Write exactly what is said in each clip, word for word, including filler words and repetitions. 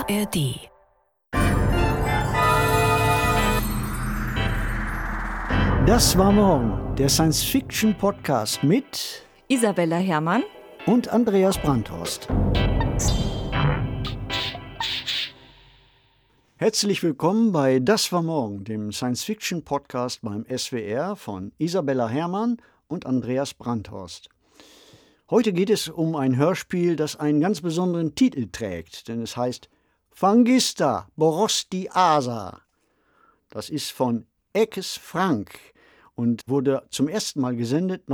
A R D. Das war morgen, der Science-Fiction-Podcast mit Isabella Herrmann und Andreas Brandhorst. Herzlich willkommen bei Das war morgen, dem Science-Fiction-Podcast beim S W R von Isabella Herrmann und Andreas Brandhorst. Heute geht es um ein Hörspiel, das einen ganz besonderen Titel trägt, denn es heißt Fangista Borosti Asa. Das ist von Ekes Frank und wurde zum ersten Mal gesendet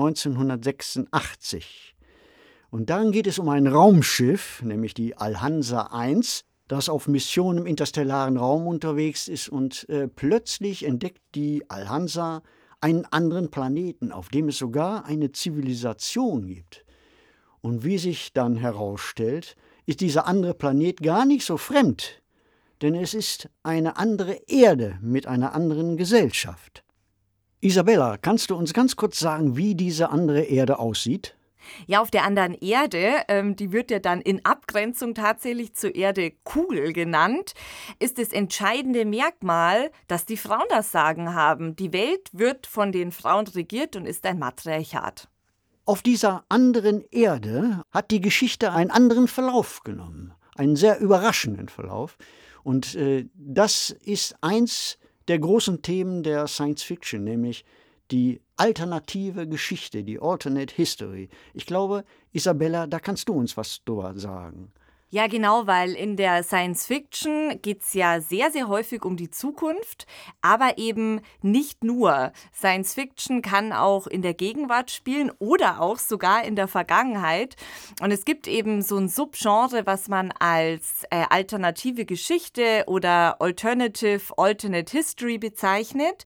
neunzehnhundertsechsundachtzig. Und darin geht es um ein Raumschiff, nämlich die Alhansa eins, das auf Mission im interstellaren Raum unterwegs ist und äh, plötzlich entdeckt die Alhansa einen anderen Planeten, auf dem es sogar eine Zivilisation gibt. Und wie sich dann herausstellt, ist dieser andere Planet gar nicht so fremd, denn es ist eine andere Erde mit einer anderen Gesellschaft. Isabella, kannst du uns ganz kurz sagen, wie diese andere Erde aussieht? Ja, auf der anderen Erde, ähm, die wird ja dann in Abgrenzung tatsächlich zur Erde Kugel genannt, ist das entscheidende Merkmal, dass die Frauen das Sagen haben. Die Welt wird von den Frauen regiert und ist ein Matriarchat. Auf dieser anderen Erde hat die Geschichte einen anderen Verlauf genommen, einen sehr überraschenden Verlauf. Und äh, das ist eins der großen Themen der Science Fiction, nämlich die alternative Geschichte, die Alternate History. Ich glaube, Isabella, da kannst du uns was drüber sagen. Ja, genau, weil in der Science Fiction geht es ja sehr, sehr häufig um die Zukunft, aber eben nicht nur. Science Fiction kann auch in der Gegenwart spielen oder auch sogar in der Vergangenheit. Und es gibt eben so ein Subgenre, was man als äh, alternative Geschichte oder Alternative, Alternate History bezeichnet.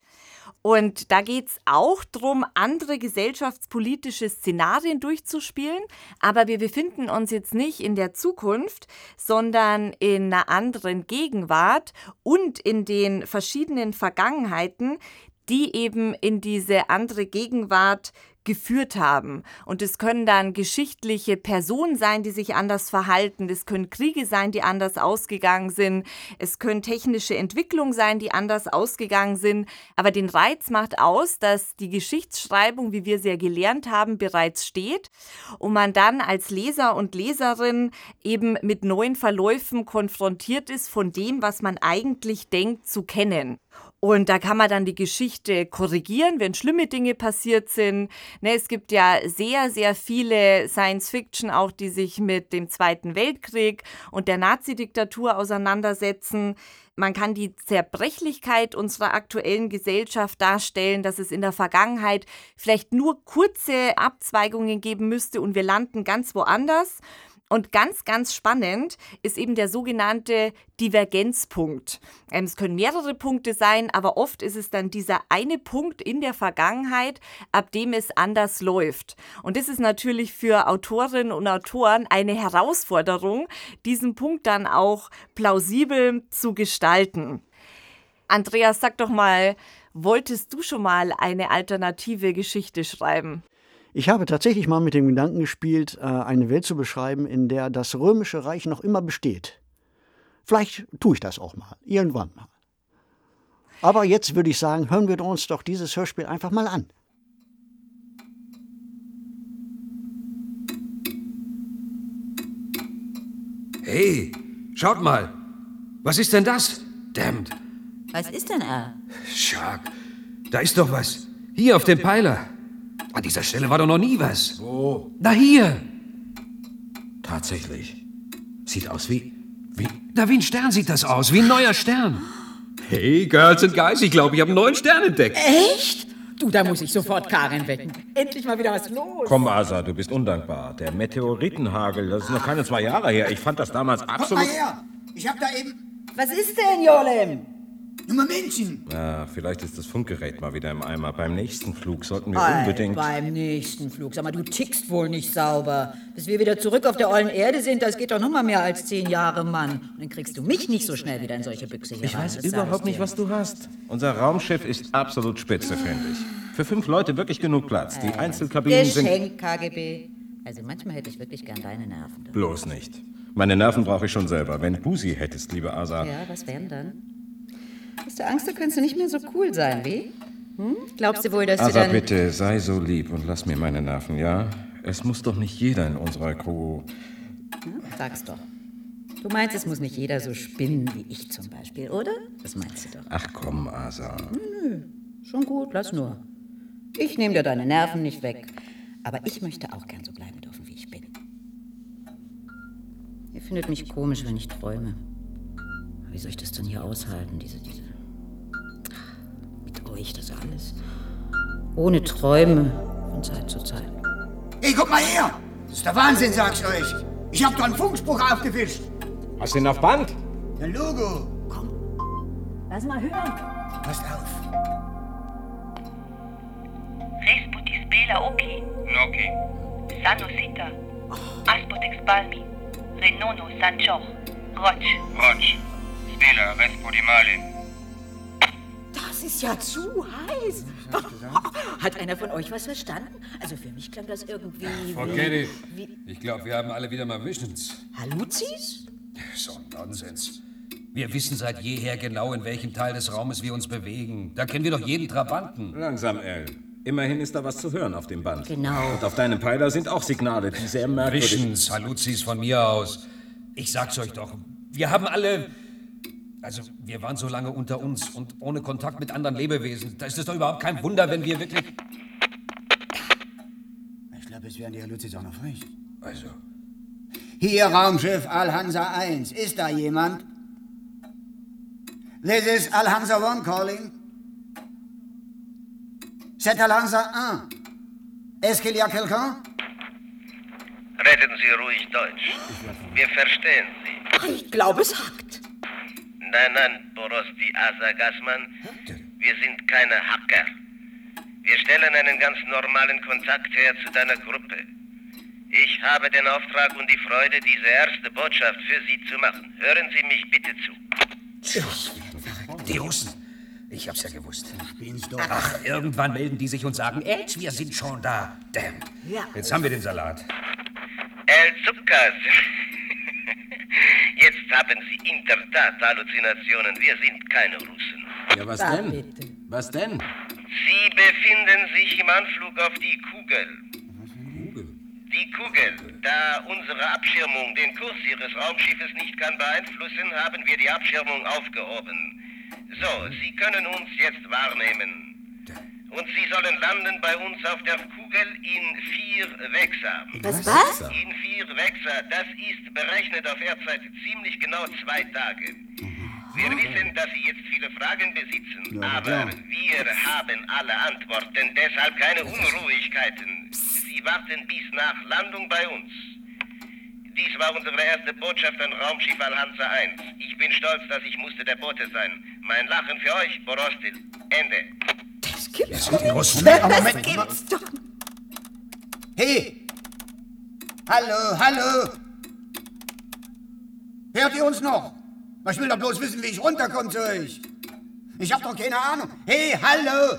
Und da geht es auch darum, andere gesellschaftspolitische Szenarien durchzuspielen. Aber wir befinden uns jetzt nicht in der Zukunft, sondern in einer anderen Gegenwart und in den verschiedenen Vergangenheiten, die eben in diese andere Gegenwart geführt haben. Und es können dann geschichtliche Personen sein, die sich anders verhalten. Es können Kriege sein, die anders ausgegangen sind. Es können technische Entwicklungen sein, die anders ausgegangen sind. Aber den Reiz macht aus, dass die Geschichtsschreibung, wie wir sie ja gelernt haben, bereits steht und man dann als Leser und Leserin eben mit neuen Verläufen konfrontiert ist von dem, was man eigentlich denkt zu kennen. Und da kann man dann die Geschichte korrigieren, wenn schlimme Dinge passiert sind. Ne, es gibt ja sehr, sehr viele Science-Fiction auch, die sich mit dem Zweiten Weltkrieg und der Nazi-Diktatur auseinandersetzen. Man kann die Zerbrechlichkeit unserer aktuellen Gesellschaft darstellen, dass es in der Vergangenheit vielleicht nur kurze Abzweigungen geben müsste und wir landen ganz woanders. Und ganz, ganz spannend ist eben der sogenannte Divergenzpunkt. Es können mehrere Punkte sein, aber oft ist es dann dieser eine Punkt in der Vergangenheit, ab dem es anders läuft. Und das ist natürlich für Autorinnen und Autoren eine Herausforderung, diesen Punkt dann auch plausibel zu gestalten. Andreas, sag doch mal, wolltest du schon mal eine alternative Geschichte schreiben? Ich habe tatsächlich mal mit dem Gedanken gespielt, eine Welt zu beschreiben, in der das Römische Reich noch immer besteht. Vielleicht tue ich das auch mal, irgendwann mal. Aber jetzt würde ich sagen, hören wir uns doch dieses Hörspiel einfach mal an. Hey, schaut mal. Was ist denn das? Damned. Was ist denn er? Shark, da ist doch was. Hier auf dem Pfeiler. An dieser Stelle war doch noch nie was. Wo? Na hier. Tatsächlich. Sieht aus wie... wie... Na, wie ein Stern sieht das aus. Wie ein neuer Stern. Hey, Girls and Guys, ich glaube, ich habe einen neuen Stern entdeckt. Echt? Du, da muss ich sofort Karin wecken. Endlich mal wieder was los. Komm, Asa, du bist undankbar. Der Meteoritenhagel, das ist noch keine zwei Jahre her. Ich fand das damals absolut... Kommt mal her. Ich hab da eben... Was ist denn, Jolem? Nummer Männchen. Ja, vielleicht ist das Funkgerät mal wieder im Eimer. Beim nächsten Flug sollten wir Ei, unbedingt... Beim nächsten Flug. Sag mal, du tickst wohl nicht sauber. Bis wir wieder zurück auf der ollen Erde sind, das geht doch noch mal mehr als zehn Jahre, Mann. Und dann kriegst du mich nicht so schnell wieder in solche Büchse hier Ich rein, weiß das sag überhaupt ich nicht, dir. was du hast. Unser Raumschiff ist absolut spitze, finde ich. Für fünf Leute wirklich genug Platz. Die Einzelkabinen sind... Geschenk, K G B. Also manchmal hätte ich wirklich gern deine Nerven. Bloß nicht. Meine Nerven brauche ich schon selber. Wenn du sie hättest, liebe Asa. Ja, was wären dann? Hast du Angst, du könntest nicht mehr so cool sein, wie? Hm? Glaubst du wohl, dass Asa, du dann... bitte, sei so lieb und lass mir meine Nerven, ja? Es muss doch nicht jeder in unserer Crew... Hm? Sag's doch. Du meinst, es muss nicht jeder so spinnen wie ich zum Beispiel, oder? Das meinst du doch. Ach komm, Asa. Nö, schon gut, lass nur. Ich nehme dir deine Nerven nicht weg. Aber ich möchte auch gern so bleiben dürfen, wie ich bin. Ihr findet mich komisch, wenn ich träume. Wie soll ich das denn hier aushalten, diese, diese... Mit euch, das alles. Ohne Träume von Zeit zu Zeit. Hey, guck mal her! Das ist der Wahnsinn, sag's euch! Ich hab doch einen Funkspruch aufgefischt! Hast du ihn auf Band? Ein Logo! Lass mal hören. Passt auf! Resputis bela oki, Noki. sano sita, aspotex palmi, renono sanchoch, roch. Rotsch. Stila respodimali. Das ist ja zu heiß. Hat einer von euch was verstanden? Also für mich klang das irgendwie Forget it. wie... Ich glaube, wir haben alle wieder mal Visions. Haluzis? So ein Nonsens. Wir wissen seit jeher genau, in welchem Teil des Raumes wir uns bewegen. Da kennen wir doch jeden Trabanten. Langsam, El. Immerhin ist da was zu hören auf dem Band. Genau. Und auf deinem Pfeiler sind auch Signale, die sehr merkwürdig... Visions, Haluzis von mir aus. Ich sag's euch doch, wir haben alle... Also, wir waren so lange unter uns und ohne Kontakt mit anderen Lebewesen. Da ist es doch überhaupt kein Wunder, wenn wir wirklich... Ich glaube, es wären die Haluzis auch noch frisch. Also... Hier, Raumschiff Al-Hansa eins. Ist da jemand? This is Al-Hansa one calling. C'est Al-Hansa eins. Est-ce qu'il y a quelqu'un? Reden Sie ruhig Deutsch. Wir verstehen Sie. Ich glaube, es hackt. Nein, nein, Borosti Asa Gassmann. Wir sind keine Hacker. Wir stellen einen ganz normalen Kontakt her zu deiner Gruppe. Ich habe den Auftrag und die Freude, diese erste Botschaft für Sie zu machen. Hören Sie mich bitte zu. Die Russen. Ich hab's ja gewusst. Spinnst doch. Ach, irgendwann melden die sich und sagen, Edge, wir sind schon da. Damn. Ja. Jetzt haben wir den Salat. El Zuckas. Jetzt haben Sie in der Tat Halluzinationen. Wir sind keine Russen. Ja, was Da, denn? bitte. Was denn? Sie befinden sich im Anflug auf die Kugel. Die Kugel. Da unsere Abschirmung den Kurs Ihres Raumschiffes nicht kann beeinflussen, haben wir die Abschirmung aufgehoben. So, Sie können uns jetzt wahrnehmen. Und Sie sollen landen bei uns auf der Kugel in vier Wechsern. Was, was? In vier Wechsern. Das ist berechnet auf Erdzeit ziemlich genau zwei Tage. Wir wissen, dass Sie jetzt viele Fragen besitzen, Ja, aber klar. wir haben alle Antworten, deshalb keine Unruhigkeiten. Sie warten bis nach Landung bei uns. Dies war unsere erste Botschaft an Raumschiff Al-Hansa eins. Ich bin stolz, dass ich musste der Bote sein. Mein Lachen für euch, Borostil. Ende. Das gibt's Die Russen. Das gibt's doch. Hey! Hallo, hallo! Hört ihr uns noch? Ich will doch bloß wissen, wie ich runterkomme zu euch. Ich hab doch keine Ahnung. Hey, hallo!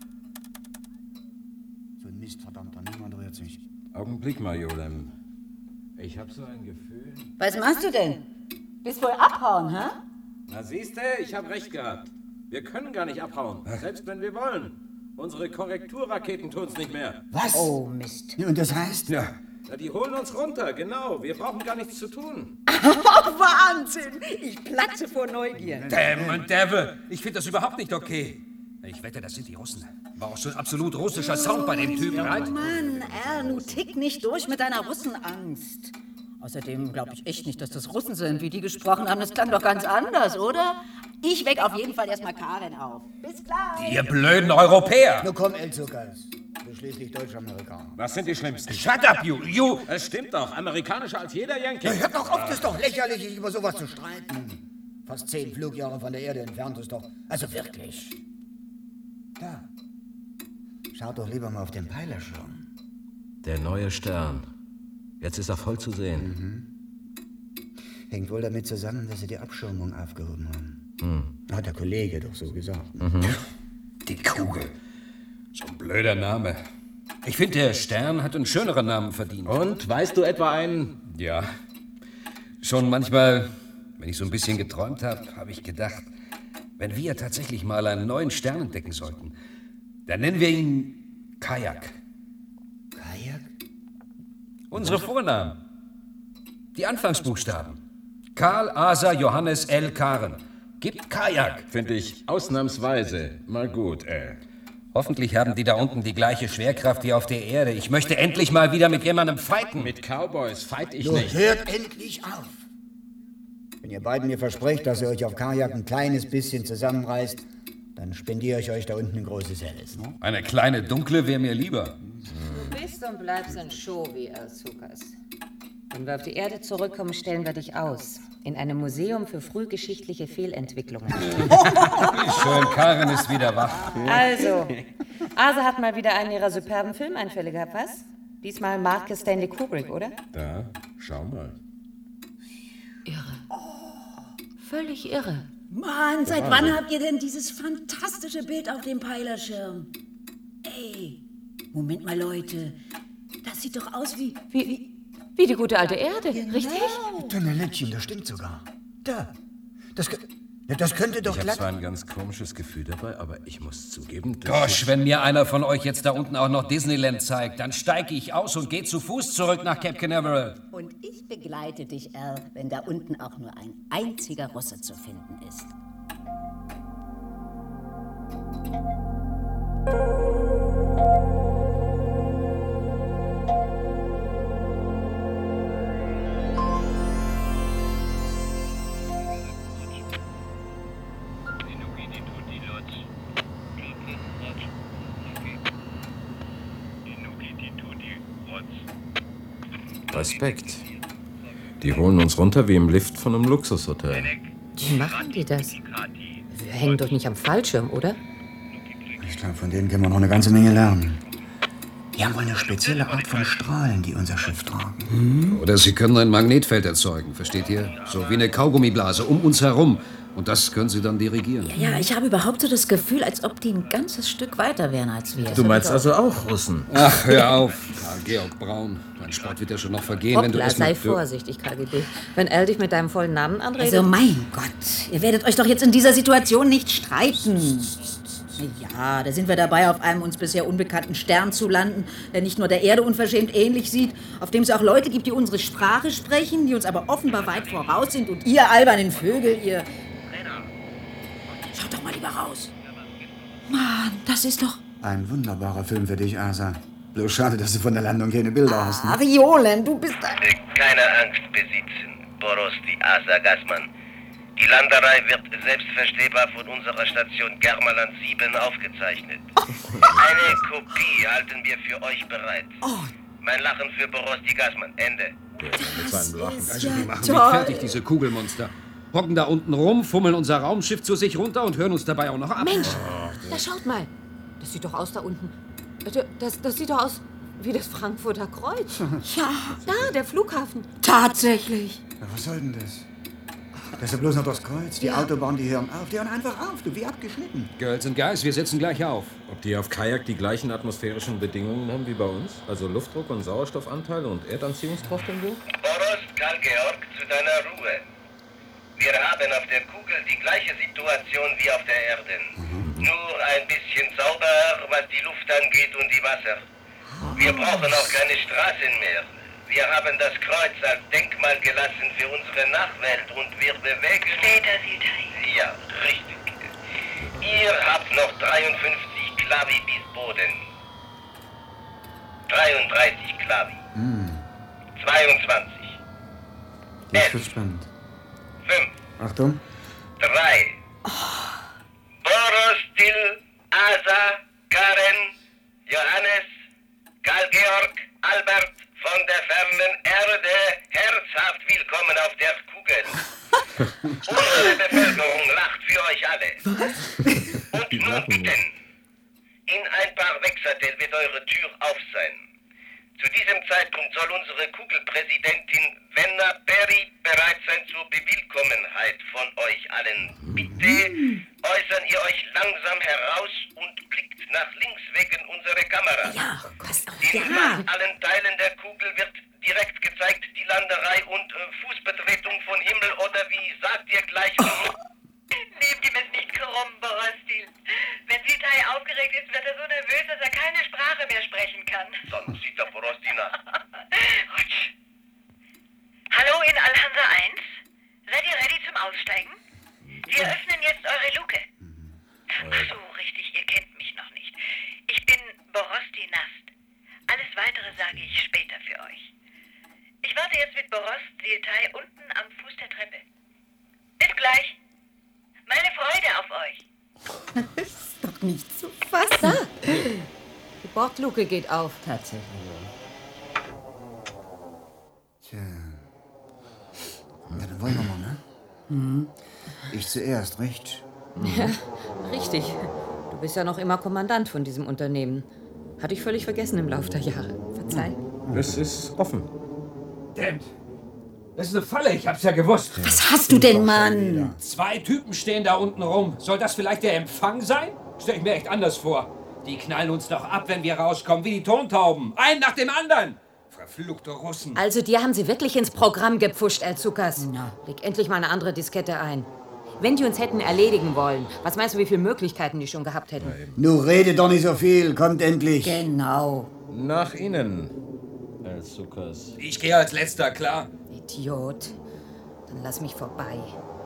So ein Mist, verdammter, niemand rührt sich. Augenblick mal, Jolem. Ich hab so ein Gefühl... Was machst du denn? Willst wohl abhauen, hä? Na siehste, ich hab recht gehabt. Wir können gar nicht abhauen, selbst wenn wir wollen. Unsere Korrekturraketen tun's nicht mehr. Was? Oh, Mist. Und das heißt? Ja. Na, die holen uns runter, genau. Wir brauchen gar nichts zu tun. Oh, Wahnsinn! Ich platze vor Neugier. Damn und Devil. Ich finde das überhaupt nicht okay. Ich wette, das sind die Russen. War auch so ein absolut russischer Sound bei dem Typen, right? Mann, Al, nu tick nicht durch mit deiner Russenangst. Außerdem glaube ich echt nicht, dass das Russen sind, wie die gesprochen haben. Das klang doch ganz anders, oder? Ich weck auf jeden Fall erstmal Karin auf. Bis gleich. Ihr blöden Europäer. Nun komm, El Zuckers. Du bist schließlich Deutsch-Amerikaner. Was sind die Schlimmsten? Shut up, you, you. Es stimmt doch, amerikanischer als jeder Yankee. Ja, hört doch auf, das ist doch lächerlich, sich über sowas zu streiten. Fast zehn Flugjahre von der Erde entfernt ist doch... Also wirklich. Da. Schaut doch lieber mal auf den Peilerschirm. Der neue Stern. Jetzt ist er voll zu sehen. Mhm. Hängt wohl damit zusammen, dass sie die Abschirmung aufgehoben haben. Hm. Hat der Kollege doch so gesagt. Mhm. Die Kugel. So ein blöder Name. Ich finde, der Stern hat einen schöneren Namen verdient. Und, weißt du etwa einen... Ja. Schon manchmal, wenn ich so ein bisschen geträumt habe, habe ich gedacht, wenn wir tatsächlich mal einen neuen Stern entdecken sollten, dann nennen wir ihn Kajak. Kajak? Unsere Vornamen. Die Anfangsbuchstaben. Karl, Asa, Johannes, L, Karen. Gibt Kajak. Finde ich ausnahmsweise mal gut, äh. Hoffentlich haben die da unten die gleiche Schwerkraft wie auf der Erde. Ich möchte endlich mal wieder mit jemandem fighten. Mit Cowboys fight ich Nun nicht. hört endlich auf. Wenn ihr beiden mir versprecht, dass ihr euch auf Kajak ein kleines bisschen zusammenreißt, dann spendiere ich euch da unten ein großes Helles. Ne? Eine kleine dunkle wäre mir lieber. Du bist und bleibst ein Show-Wie, Azukas. Wenn wir auf die Erde zurückkommen, stellen wir dich aus. In einem Museum für frühgeschichtliche Fehlentwicklungen. Wie schön, Karen ist wieder wach. Also, Asa hat mal wieder einen ihrer superben Filmeinfälle gehabt, was? Diesmal Marcus Stanley Kubrick, oder? Da, schau mal. Irre. Völlig irre. Mann, seit wann habt ihr denn dieses fantastische Bild auf dem Peilerschirm? Ey, Moment mal, Leute. Das sieht doch aus wie... Wie, wie die gute alte Erde, richtig? Tonneländchen, das stimmt sogar. Da. Das, ja, das könnte doch Ich habe glatt... zwar ein ganz komisches Gefühl dabei, aber ich muss zugeben, das Gosh, wenn mir einer von euch jetzt da unten auch noch Disneyland zeigt, dann steige ich aus und gehe zu Fuß zurück nach Cape Canaveral. Und ich begleite dich, Al, wenn da unten auch nur ein einziger Russe zu finden ist. Respekt. Die holen uns runter wie im Lift von einem Luxushotel. Wie machen die das? Wir hängen doch nicht am Fallschirm, oder? Ich glaube, von denen können wir noch eine ganze Menge lernen. Die haben wohl eine spezielle Art von Strahlen, die unser Schiff tragen. Oder sie können ein Magnetfeld erzeugen, versteht ihr? So wie eine Kaugummiblase um uns herum. Und das können sie dann dirigieren. Ja, ich habe überhaupt so das Gefühl, als ob die ein ganzes Stück weiter wären als wir. Du meinst also auch Russen? Ach, hör auf. Karl Georg Braun. Dein Sport wird ja schon noch vergehen, wenn du Hoppla, es sei mit... vorsichtig, K G B. Wenn Al dich mit deinem vollen Namen anredet... Also mein Gott, ihr werdet euch doch jetzt in dieser Situation nicht streiten. Ja, da sind wir dabei, auf einem uns bisher unbekannten Stern zu landen, der nicht nur der Erde unverschämt ähnlich sieht, auf dem es auch Leute gibt, die unsere Sprache sprechen, die uns aber offenbar weit voraus sind und ihr albernen Vögel, ihr... Schaut doch mal lieber raus. Mann, das ist doch... Ein wunderbarer Film für dich, Asa. Bloß schade, dass du von der Landung keine Bilder hast. Ne? Ah, Violen, du bist ein... Keine Angst besitzen, Borosti Asa Gassmann. Die Landerei wird selbstverstehbar von unserer Station Germaland sieben aufgezeichnet. Eine Kopie halten wir für euch bereit. Mein Lachen für Borosti Gassmann. Ende. Mit seinem Lachen. Also, die machen mich fertig, diese Kugelmonster. Hocken da unten rum, fummeln unser Raumschiff zu sich runter und hören uns dabei auch noch ab. Mensch, da schaut mal. Das sieht doch aus da unten. Das, das sieht doch aus wie das Frankfurter Kreuz. Ja, Da, der Flughafen. tatsächlich. Ja, was soll denn das? Das ist ja bloß noch das Kreuz. Die Autobahn, die hören auf. Die hören einfach auf, du, wie abgeschnitten. Girls and Guys, wir setzen gleich auf. Ob die auf Kajak die gleichen atmosphärischen Bedingungen haben wie bei uns? Also Luftdruck und Sauerstoffanteil und Erdanziehungskraft und so? Borost Karl Georg, zu deiner Ruhe. Wir haben auf der Kugel die gleiche Situation wie auf der Erde. Nur ein bisschen sauberer, was die Luft angeht und die Wasser. Wir brauchen auch keine Straßen mehr. Wir haben das Kreuz als Denkmal gelassen für unsere Nachwelt und wir bewegen... Später sieht er. Ja, richtig. Ihr habt noch dreiundfünfzig Klavi bis Boden. dreiunddreißig Klavi. zweiundzwanzig. Das wird spannend. fünf. Achtung. drei. Borostil, Asa, Karen, Johannes, Karl Georg, Albert von der fernen Erde, herzhaft willkommen auf der Kugel. Unsere Bevölkerung lacht für euch alle. Und nun bitte, in ein paar Wechseltel wird eure Tür auf sein. Zu diesem Zeitpunkt soll unsere Kugelpräsidentin Venna Perry bereit sein zur Bewillkommenheit von euch allen. Bitte äußern ihr euch langsam heraus und blickt nach links wegen unserer Kamera. Ja, was? In Ja. fast allen Teilen der Kugel wird direkt gezeigt die Landerei und äh, Fußbetretung von Himmel oder wie? Sagt ihr gleich. Nehmt ihm es nicht krumm, Borostil. Wenn Ziltai aufgeregt ist, wird er so nervös, dass er keine Sprache mehr sprechen kann. Sanosita Borostina. Rutsch. Hallo in Alhansa eins. Seid ihr ready zum Aussteigen? Wir öffnen jetzt eure Luke. Ach so, richtig, ihr kennt mich noch nicht. Ich bin Borosti Nast. Alles Weitere sage ich später für euch. Ich warte jetzt mit Borost Ziltai unten am Fuß der Treppe. Bis gleich. Meine Freude auf euch. Das ist doch nicht zu fassen. Die Bordluke geht auf. Tatsächlich. Tja. Ja, dann wollen wir mal, ne? Mhm. Ich zuerst, recht? Ja, richtig. Du bist ja noch immer Kommandant von diesem Unternehmen. Hatte ich völlig vergessen im Laufe der Jahre. Verzeih. Es ist offen. Damn. Das ist eine Falle, ich hab's ja gewusst. Was hast du denn, Mann? Zwei Typen stehen da unten rum. Soll das vielleicht der Empfang sein? Stell ich mir echt anders vor. Die knallen uns doch ab, wenn wir rauskommen, wie die Tontauben. Einen nach dem anderen. Verfluchte Russen. Also, dir haben sie wirklich ins Programm gepfuscht, Elzukas. Na, leg endlich mal eine andere Diskette ein. Wenn die uns hätten erledigen wollen, was meinst du, wie viele Möglichkeiten die schon gehabt hätten? Nur rede doch nicht so viel, kommt endlich. Genau. Nach Ihnen, Elzukas. Ich gehe als Letzter, klar. Idiot. Dann lass mich vorbei.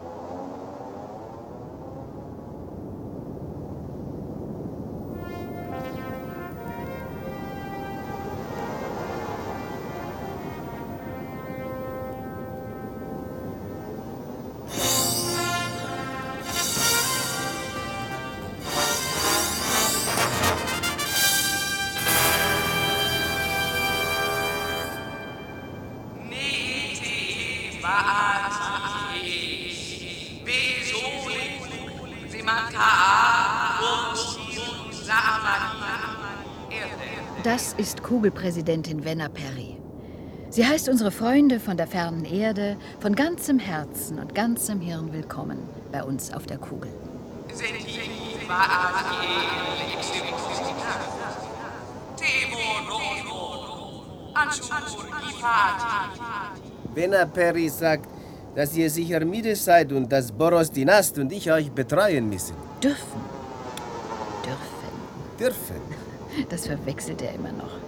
Das ist Kugelpräsidentin Venna Perry. Sie heißt unsere Freunde von der fernen Erde von ganzem Herzen und ganzem Hirn willkommen bei uns auf der Kugel. Venna Perry sagt, dass ihr sicher müde seid und dass Borosti Nast und ich euch betreuen müssen. Dürfen. Dürfen. Dürfen. Das verwechselt er immer noch.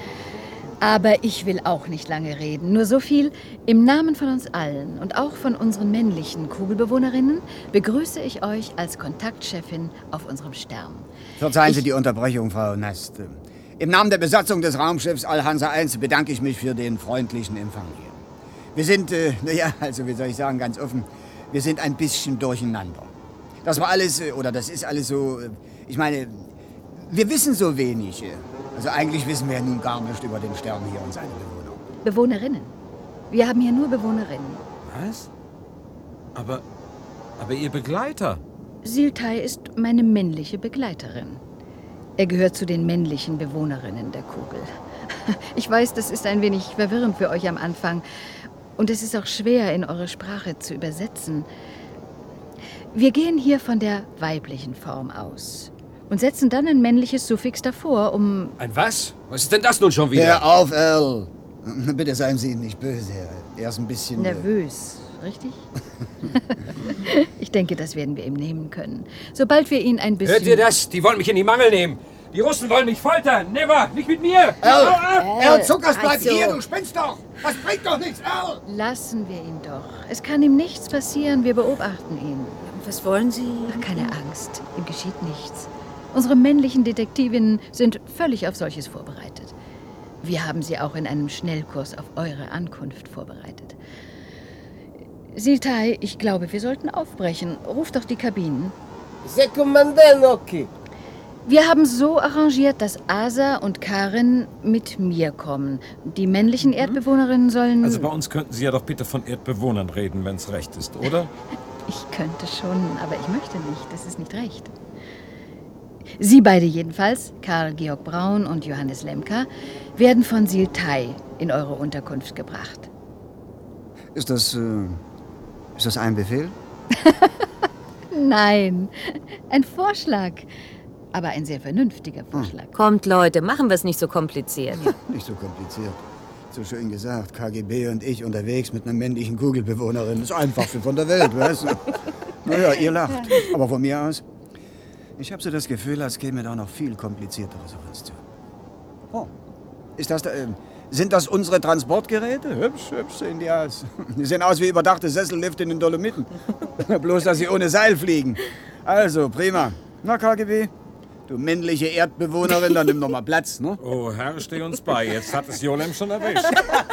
Aber ich will auch nicht lange reden. Nur so viel, im Namen von uns allen und auch von unseren männlichen Kugelbewohnerinnen begrüße ich euch als Kontaktchefin auf unserem Stern. Verzeihen Sie ich die Unterbrechung, Frau Nast. Im Namen der Besatzung des Raumschiffs Alhansa eins bedanke ich mich für den freundlichen Empfang hier. Wir sind, äh, naja, also wie soll ich sagen, ganz offen, wir sind ein bisschen durcheinander. Das war alles, oder das ist alles so, ich meine, wir wissen so wenig. Also eigentlich wissen wir ja nun gar nicht über den Stern hier und seine Bewohner. Bewohnerinnen. Wir haben hier nur Bewohnerinnen. Was? Aber, aber Ihr Begleiter? Ziltai ist meine männliche Begleiterin. Er gehört zu den männlichen Bewohnerinnen der Kugel. Ich weiß, das ist ein wenig verwirrend für euch am Anfang. Und es ist auch schwer, in eure Sprache zu übersetzen. Wir gehen hier von der weiblichen Form aus und setzen dann ein männliches Suffix davor, um... Ein was? Was ist denn das nun schon wieder? Hör auf, Earl. Bitte seien Sie ihm nicht böse. Er ist ein bisschen... Nervös, richtig? Ich denke, das werden wir ihm nehmen können. Sobald wir ihn ein bisschen... Hört ihr das? Die wollen mich in die Mangel nehmen. Die Russen wollen mich foltern. Never, nicht mit mir. Earl, Earl, Earl Zuckers, bleib also- hier, du spinnst doch. Das bringt doch nichts, Earl. Lassen wir ihn doch. Es kann ihm nichts passieren, wir beobachten ihn. Was wollen Sie? Ach, keine Angst, ihm geschieht nichts. Unsere männlichen Detektivinnen sind völlig auf solches vorbereitet. Wir haben sie auch in einem Schnellkurs auf eure Ankunft vorbereitet. Ziltai, ich glaube, wir sollten aufbrechen. Ruf doch die Kabinen. Se comandant, okay. Wir haben so arrangiert, dass Asa und Karin mit mir kommen. Die männlichen Erdbewohnerinnen sollen... Also bei uns könnten Sie ja doch bitte von Erdbewohnern reden, wenn es recht ist, oder? Ich könnte schon, aber ich möchte nicht. Das ist nicht recht. Sie beide jedenfalls, Karl Georg Braun und Johannes Lemka, werden von Ziltai in eure Unterkunft gebracht. Ist das, äh, ist das ein Befehl? Nein, ein Vorschlag. Aber ein sehr vernünftiger Vorschlag. Kommt, Leute, machen wir es nicht so kompliziert. Nicht so kompliziert. So schön gesagt, K G B und ich unterwegs mit einer männlichen Kugelbewohnerin. Das Einfachste von der Welt, weißt du? Naja, ihr lacht. Aber von mir aus, ich habe so das Gefühl, als käme da noch viel Komplizierteres auf uns zu. Oh, ist das da, äh, sind das unsere Transportgeräte? Hübsch, hübsch sehen die aus. Die sehen aus wie überdachte Sessellifte in den Dolomiten. Bloß, dass sie ohne Seil fliegen. Also, prima. Na, K G B, du männliche Erdbewohnerin, dann nimm doch mal Platz, ne? Oh, Herr, steh uns bei. Jetzt hat es Jolem schon erwischt.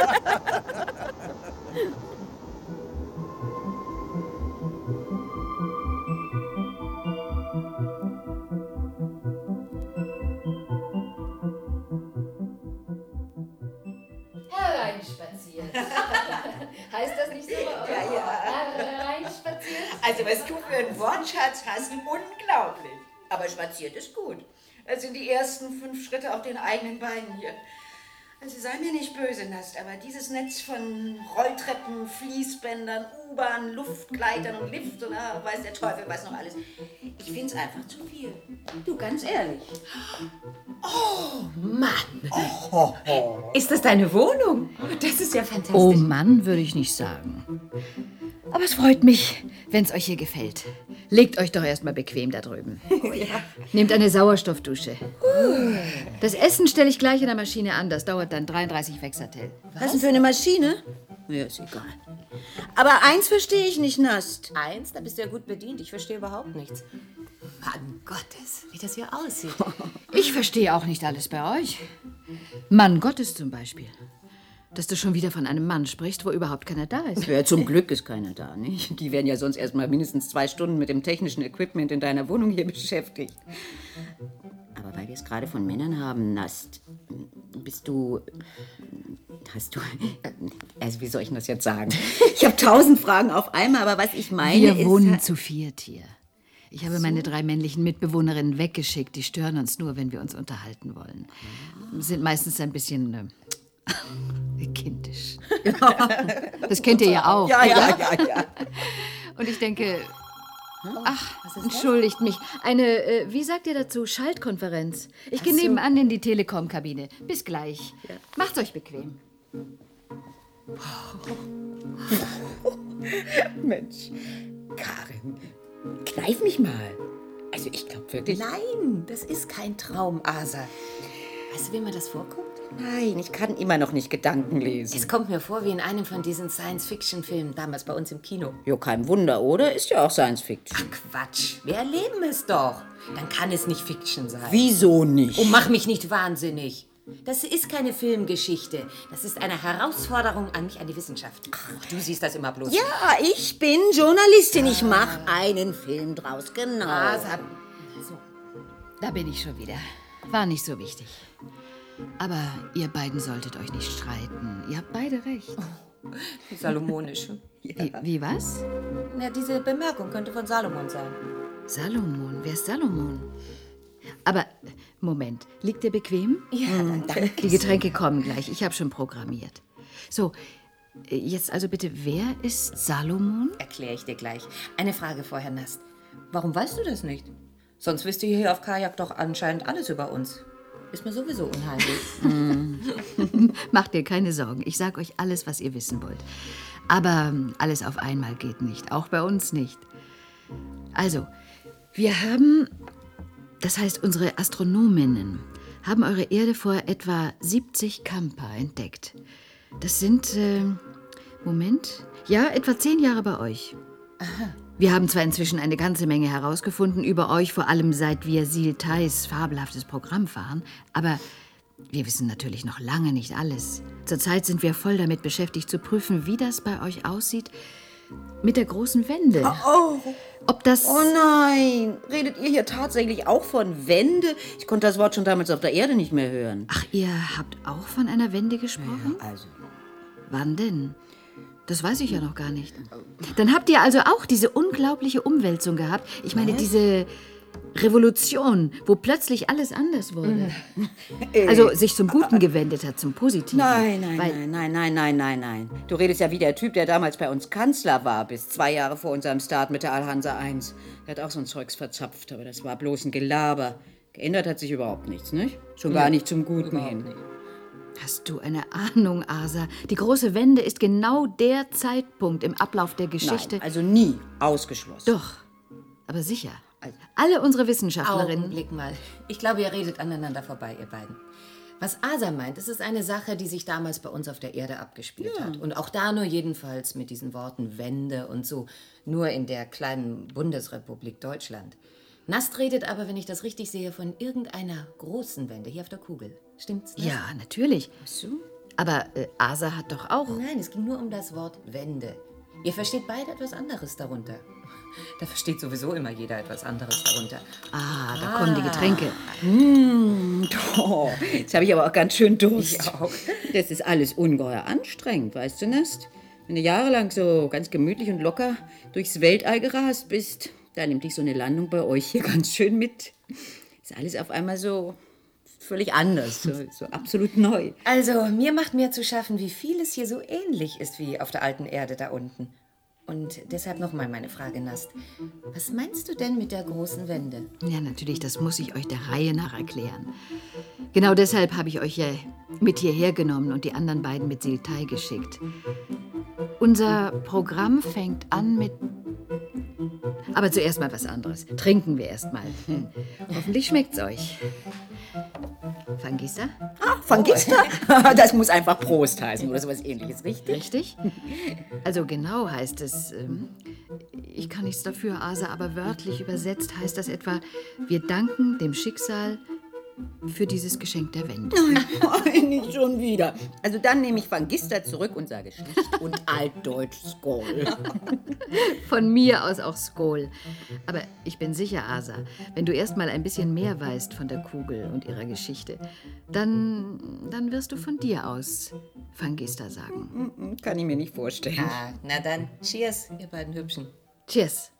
Hereinspaziert. Heißt das nicht so? Ja, ja. Hereinspaziert. Also, was du für einen Wortschatz hast, unglaublich. Aber spaziert ist gut. Das sind die ersten fünf Schritte auf den eigenen Beinen hier. Also sei mir nicht böse, Nast, aber dieses Netz von Rolltreppen, Fließbändern, U-Bahn, Luftgleitern und Lift und ah, weiß der Teufel was noch alles. Ich find's einfach zu viel. Du, ganz ehrlich. Oh, Mann. Oh, oh. Ist das deine Wohnung? Das ist ja fantastisch. Oh Mann, würde ich nicht sagen. Aber es freut mich, wenn es euch hier gefällt. Legt euch doch erstmal bequem da drüben. Oh, ja. Nehmt eine Sauerstoffdusche. Das Essen stelle ich gleich in der Maschine an. Das dauert dann dreiunddreißig Wechsertel. Was denn für eine Maschine? Ja, ist egal. Aber eins verstehe ich nicht, Nast. Eins? Da bist du ja gut bedient. Ich verstehe überhaupt nichts. Mann Gottes, wie das hier aussieht. Ich verstehe auch nicht alles bei euch. Mann Gottes zum Beispiel. Dass du schon wieder von einem Mann sprichst, wo überhaupt keiner da ist. Ja, zum Glück ist keiner da, nicht? Die werden ja sonst erst mal mindestens zwei Stunden mit dem technischen Equipment in deiner Wohnung hier beschäftigt. Aber weil wir es gerade von Männern haben, Nast, bist du... Hast du... Also, wie soll ich das jetzt sagen? Ich habe tausend Fragen auf einmal, aber was ich meine Wir ist... wohnen zu viert hier. Ich habe meine drei männlichen Mitbewohnerinnen weggeschickt. Die stören uns nur, wenn wir uns unterhalten wollen. Sind meistens ein bisschen... Äh, kindisch. Das kennt ihr ja auch. Ja, ja, ja, ja. Und ich denke, ach, entschuldigt mich. Eine, äh, wie sagt ihr dazu, Schaltkonferenz. Ich gehe nebenan in die Telekom-Kabine. Bis gleich. Ja. Macht's euch bequem. Mensch, Karin, kneif mich mal. Also ich glaube wirklich... Nein, das ist kein Traum, Asa. Weißt du, wie man das vorkommt? Nein, ich kann immer noch nicht Gedanken lesen. Es kommt mir vor wie in einem von diesen Science-Fiction-Filmen, damals bei uns im Kino. Jo, kein Wunder, oder? Ist ja auch Science-Fiction. Ach, Quatsch. Wir erleben es doch. Dann kann es nicht Fiction sein. Wieso nicht? Oh, mach mich nicht wahnsinnig. Das ist keine Filmgeschichte. Das ist eine Herausforderung an mich, an die Wissenschaft. Ach, du siehst das immer bloß. Ja, ich bin Journalistin. Ich mache einen Film draus, genau. Ah, sag, so. Da bin ich schon wieder. War nicht so wichtig. Aber ihr beiden solltet euch nicht streiten. Ihr habt beide recht. Oh, die salomonische. Wie, wie was? Na, diese Bemerkung könnte von Salomon sein. Salomon? Wer ist Salomon? Aber, Moment, liegt ihr bequem? Ja, danke. Die Getränke kommen gleich. Ich habe schon programmiert. So, jetzt also bitte, wer ist Salomon? Erkläre ich dir gleich. Eine Frage vorher, Nast. Warum weißt du das nicht? Sonst wisst ihr hier auf Kajak doch anscheinend alles über uns. Ist mir sowieso unheimlich. Macht dir keine Sorgen. Ich sag euch alles, was ihr wissen wollt. Aber alles auf einmal geht nicht. Auch bei uns nicht. Also, wir haben, das heißt unsere Astronominnen, haben eure Erde vor etwa siebzig Kampa entdeckt. Das sind, äh, Moment, ja, etwa zehn Jahre bei euch. Aha. Wir haben zwar inzwischen eine ganze Menge herausgefunden über euch, vor allem seit wir Siltais fabelhaftes Programm fahren, aber wir wissen natürlich noch lange nicht alles. Zurzeit sind wir voll damit beschäftigt, zu prüfen, wie das bei euch aussieht mit der großen Wende. Oh, oh. Ob das... Oh nein, redet ihr hier tatsächlich auch von Wende? Ich konnte das Wort schon damals auf der Erde nicht mehr hören. Ach, ihr habt auch von einer Wende gesprochen? Ja, also. Wann denn? Das weiß ich ja noch gar nicht. Dann habt ihr also auch diese unglaubliche Umwälzung gehabt. Ich meine, Was? diese Revolution, wo plötzlich alles anders wurde. Also sich zum Guten gewendet hat, zum Positiven. Nein, nein, Weil, nein, nein, nein, nein, nein, nein. Du redest ja wie der Typ, der damals bei uns Kanzler war, bis zwei Jahre vor unserem Start mit der Al-Hansa eins. Der hat auch so ein Zeugs verzapft, aber das war bloß ein Gelaber. Geändert hat sich überhaupt nichts, nicht? Schon gar Nee, nicht zum Guten hin. nicht. Hast du eine Ahnung, Asa? Die große Wende ist genau der Zeitpunkt im Ablauf der Geschichte. Nein, also nie ausgeschlossen. Doch, aber sicher. Alle unsere Wissenschaftlerinnen... Augenblick mal. Ich glaube, ihr redet aneinander vorbei, ihr beiden. Was Asa meint, das ist eine Sache, die sich damals bei uns auf der Erde abgespielt Ja. hat. Und auch da nur jedenfalls mit diesen Worten Wende und so. Nur in der kleinen Bundesrepublik Deutschland. Nast redet aber, wenn ich das richtig sehe, von irgendeiner großen Wende hier auf der Kugel. Stimmt's? Nast? Ja, natürlich. Aber äh, Asa hat doch auch... Nein, es ging nur um das Wort Wende. Ihr versteht beide etwas anderes darunter. Da versteht sowieso immer jeder etwas anderes darunter. Ah, da kommen die Getränke. Mmh, oh, jetzt habe ich aber auch ganz schön Durst. Ich auch. Das ist alles ungeheuer anstrengend, weißt du, Nast? Wenn du jahrelang so ganz gemütlich und locker durchs Weltall gerast bist, da nimmt dich so eine Landung bei euch hier ganz schön mit. Ist alles auf einmal so völlig anders, so, so absolut neu. Also, mir macht mir zu schaffen, wie vieles hier so ähnlich ist wie auf der alten Erde da unten. Und deshalb nochmal meine Frage, Nast. Was meinst du denn mit der großen Wende? Ja, natürlich, das muss ich euch der Reihe nach erklären. Genau deshalb habe ich euch ja mit hierher genommen und die anderen beiden mit Siltai geschickt. Unser Programm fängt an mit... Aber zuerst mal was anderes. Trinken wir erst mal. Hoffentlich schmeckt's euch. Fangista? Ah, Fangista? Das muss einfach Prost heißen oder sowas Ähnliches, richtig? Richtig? Also genau heißt es, ähm, ich kann nichts dafür, Asa, aber wörtlich übersetzt heißt das etwa, wir danken dem Schicksal für dieses Geschenk der Wende. Nein, nicht schon wieder. Also dann nehme ich Fangista zurück und sage schlicht und altdeutsch Skol. Von mir aus auch Skol. Aber ich bin sicher, Asa, wenn du erst mal ein bisschen mehr weißt von der Kugel und ihrer Geschichte, dann, dann wirst du von dir aus Fangista sagen. Kann ich mir nicht vorstellen. Ah, na dann, cheers, ihr beiden Hübschen. Cheers.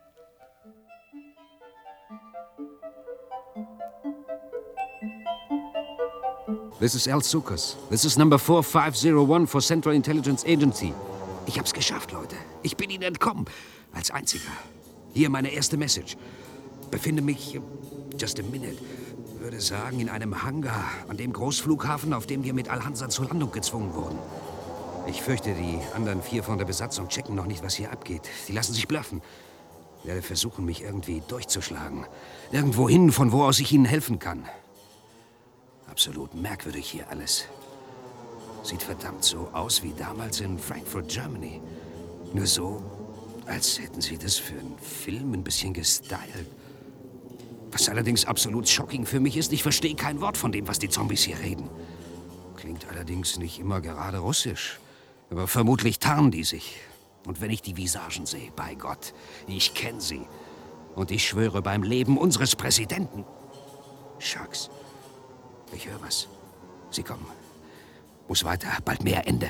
This is Al Sukas. This is number four five zero one for Central Intelligence Agency. Ich hab's geschafft, Leute. Ich bin Ihnen entkommen. Als Einziger. Hier meine erste Message. Befinde mich, just a minute, würde sagen, in einem Hangar an dem Großflughafen, auf dem wir mit Al-Hansa zur Landung gezwungen wurden. Ich fürchte, die anderen vier von der Besatzung checken noch nicht, was hier abgeht. Die lassen sich bluffen. Ich werde versuchen, mich irgendwie durchzuschlagen. Irgendwo hin, von wo aus ich Ihnen helfen kann. Absolut merkwürdig hier alles. Sieht verdammt so aus wie damals in Frankfurt, Germany. Nur so, als hätten sie das für einen Film ein bisschen gestylt. Was allerdings absolut shocking für mich ist, ich verstehe kein Wort von dem, was die Zombies hier reden. Klingt allerdings nicht immer gerade russisch. Aber vermutlich tarnen die sich. Und wenn ich die Visagen sehe, bei Gott, ich kenne sie. Und ich schwöre beim Leben unseres Präsidenten. Shucks. Ich höre was. Sie kommen. Muss weiter. Bald mehr Ende.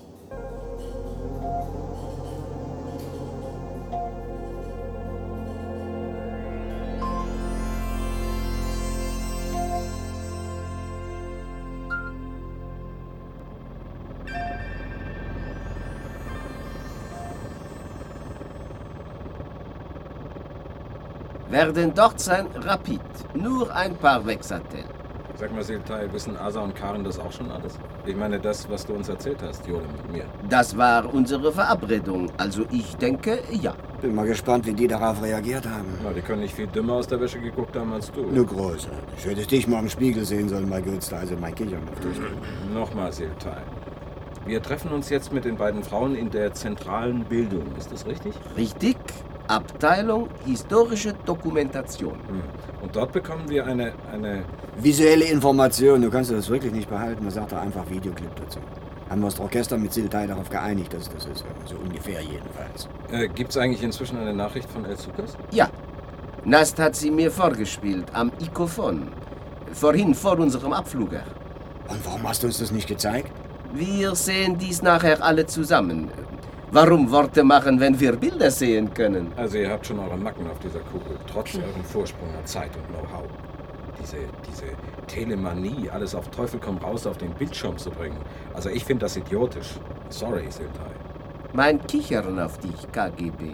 Werden dort sein, Rapid. Nur ein paar Wegsatel. Sag mal, Siltai, wissen Asa und Karen das auch schon alles? Ich meine, das, was du uns erzählt hast, Jole, mit mir. Das war unsere Verabredung. Also ich denke, ja. Bin mal gespannt, wie die darauf reagiert haben. Ja, die können nicht viel dümmer aus der Wäsche geguckt haben als du. Nur großartig. Ich hätte dich mal im Spiegel sehen sollen, mein Gütster, also mein Kichern auf dich. Nochmal, Siltai. Wir treffen uns jetzt mit den beiden Frauen in der zentralen Bildung. Ist das richtig? Richtig. Abteilung Historische Dokumentation. Hm. Und dort bekommen wir eine, eine... Visuelle Information. Du kannst das wirklich nicht behalten. Man sagt da einfach Videoclip dazu. Haben wir uns doch gestern mit Siltai darauf geeinigt, dass das ist. So ungefähr jedenfalls. Äh, gibt's eigentlich inzwischen eine Nachricht von El Sukas? Ja. Nast hat sie mir vorgespielt, am Ikophon. Vorhin, vor unserem Abfluger. Und warum hast du uns das nicht gezeigt? Wir sehen dies nachher alle zusammen. Warum Worte machen, wenn wir Bilder sehen können? Also ihr habt schon eure Macken auf dieser Kugel, trotz eurem Vorsprung an Zeit und Know-how. Diese, diese Telemanie, alles auf Teufel komm raus auf den Bildschirm zu bringen. Also ich finde das idiotisch. Sorry, Siltai. Mein Kichern auf dich, K G B.